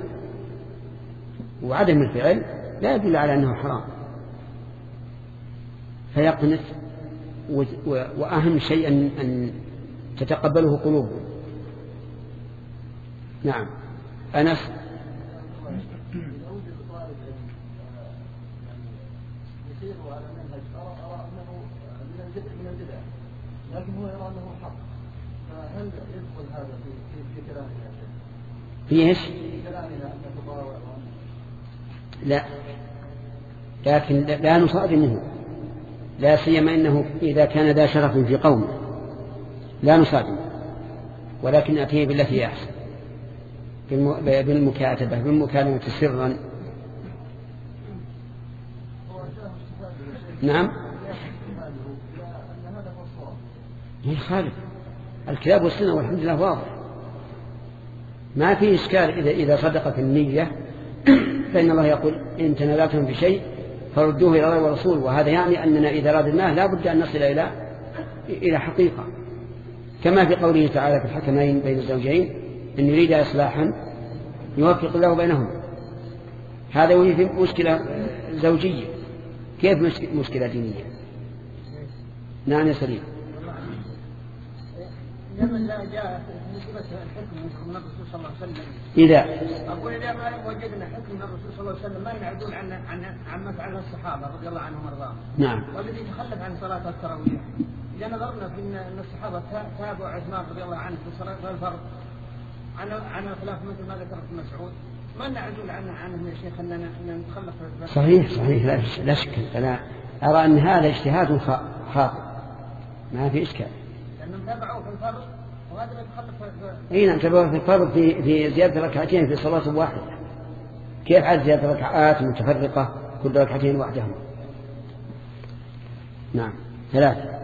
وعدم الفعل لا يدل على أنه حرام. فيقنت وأهم شيء أن تتقبله قلوبهم. نعم. أنس. لكن هو يرى أنه حق فهل يدخل هذا في في كلامنا؟ في إيش؟ في كلامنا أن تطاوع. لا لكن لا نصادمه لا سيما إنه إذا كان ذا شرف في قومه لا نصادمه ولكن نأتيه بالتي أحسن بالمكاتبة بالمكالمة سرا. نعم. خالف الكتاب والسنة والحمد لله واضح ما في إشكال. إذا إذا صدقت النية فإن الله يقول إن تنازعتم في شيء فردوه إلى الله والرسول وهذا يعني أننا إذا أردناه لا بد أن نصل إلى إلى حقيقة كما في قوله تعالى في الحكمين بين الزوجين إن يريد إصلاحا يوفق الله بينهم. هذا يوجد مشكلة زوجية كيف مشكلة دينية. نعم يا سليم. لمن لا جاء نسبة الحكم من الرسول صلى الله عليه وسلم إذا أقول إذا ما وجدنا حكم من الرسول صلى الله عليه وسلم ما يعدون عن عن عما فعله الصحابة رضي الله عنهم وارضاهم. نعم. والذي تخلف عن صلاة التراويح إذا نظرنا في أن الصحابة تابعوا عثمان رضي الله عنه في صلاة الفرض عن عن الخلاف مثل ما ذكر ابن مسعود ما نعدل عنه عنه يا شيخ أننا أن نتخلف. صحيح صحيح لا, لا شك. أنا أرى أن هذا اجتهاد خاطئ ما في إشكال. لأنهم تابعوا في الفرض وهذا يتخلف. أي نعم تابعوا في الفرض في في زيادة ركعتين في صلاة واحدة. كيف عاد زيادة ركعات متفرقة كل ركعتين وحدهم. نعم. ثلاثة.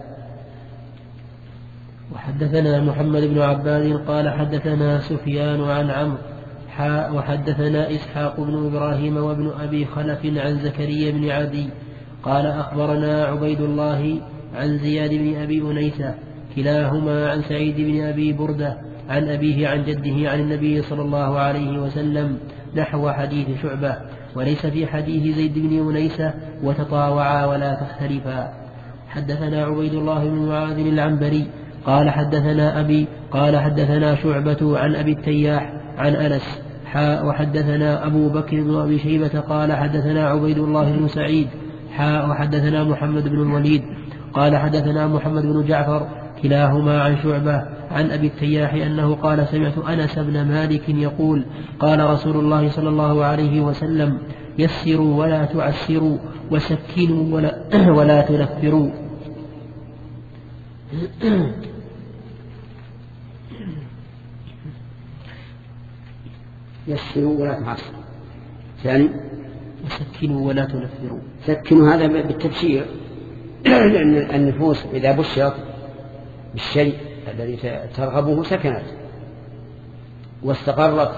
وحدثنا محمد بن عباد قال حدثنا سفيان عن عمرو حاء وحدثنا إسحاق بن إبراهيم وابن أبي خلف عن زكريا بن عدي قال أخبرنا عبيد الله عن زياد بن أبي أنيسة كلاهما عن سعيد بن أبي بردة عن أبيه عن جده عن النبي صلى الله عليه وسلم نحو حديث شعبة وليس في حديث زيد بن أنيسة وتطاوعا ولا تختلفا. حدثنا عبيد الله بن معاذ العنبري قال حدثنا أبي قال حدثنا شعبة عن أبي التياح عن أنس حاء وحدثنا أبو بكر بن أبي شيبة قال حدثنا عبيد الله بن سعيد حاء وحدثنا محمد بن الوليد قال حدثنا محمد بن جعفر كلاهما عن شعبة عن أبي التياح أنه قال سمعت أنس بن مالك يقول قال رسول الله صلى الله عليه وسلم يسروا ولا تعسروا وسكنوا ولا, ولا تنفروا. يسروا ولا تعسروا. ثاني وسكنوا ولا تنفروا. سكنوا هذا بالتبشير لأن النفوس إذا بشرت بالشيء الذي ترغبه سكنت واستقرت.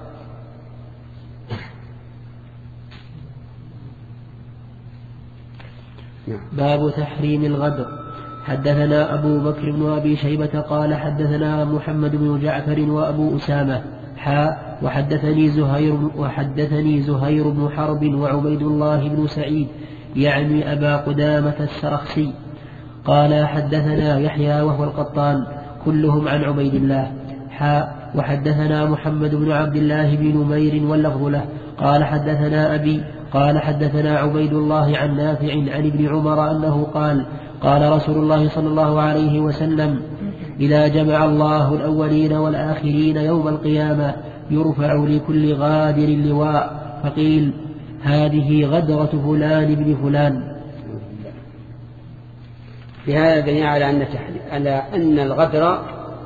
باب تحريم الغدر. حدثنا أبو بكر بن أبي شيبة قال حدثنا محمد بن جعفر وأبو أسامة حاء وحدثني زهير وحدثني زهير بن حرب وعبيد الله بن سعيد يعني أبا قدامة السرخسي قال حدثنا يحيى وهو القطان كلهم عن عبيد الله حاء وحدثنا محمد بن عبد الله بن نمير واللفظ له قال حدثنا أبي قال حدثنا عبيد الله عن نافع عن ابن عمر أنه قال قال رسول الله صلى الله عليه وسلم إذا جمع الله الأولين والآخرين يوم القيامة يرفع لكل غادر لواء فقيل هذه غدرة فلان بن فلان. في هذا دليل على أن على أن الغدر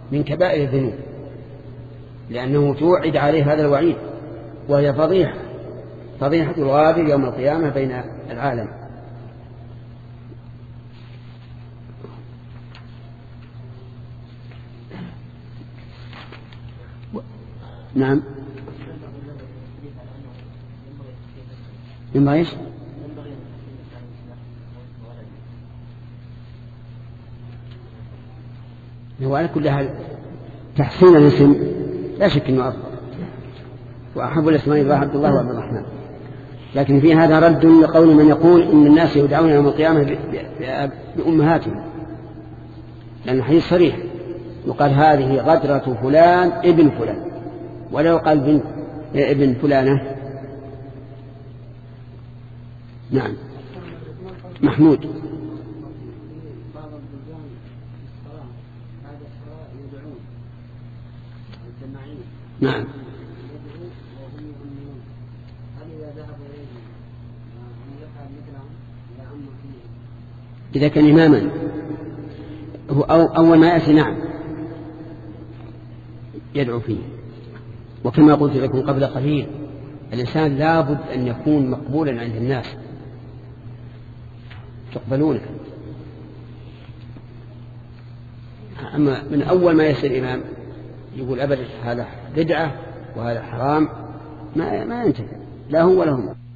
من كبائر الذنوب، لأنه توعد عليه هذا الوعيد، وهي فضيحة فضيحة الغابر يوم القيامة بين العالم. نعم. ينبغي ايش؟ هو على كل حال تحسين الاسم لا شك انه افضل، واحب الاسماء الله عبد الله وعبد الرحمن، لكن في هذا رد لقول من يقول ان الناس يدعون يوم القيامه بامهاتهم، لان الحديث صريح يقال هذه غدرة فلان ابن فلان، ولو قال بنت ابن فلانة. نعم. محمود. نعم. إذا كان إماما هو أول ما يأتي نعم يدعو فيه، وكما قلت لكم قبل قليل الإنسان لابد أن يكون مقبولا عند الناس تقبلونه. أما من أول ما يصير إمام يقول أبدا هذا بدعة وهذا حرام ما ما ينتهي لا هو ولا هم.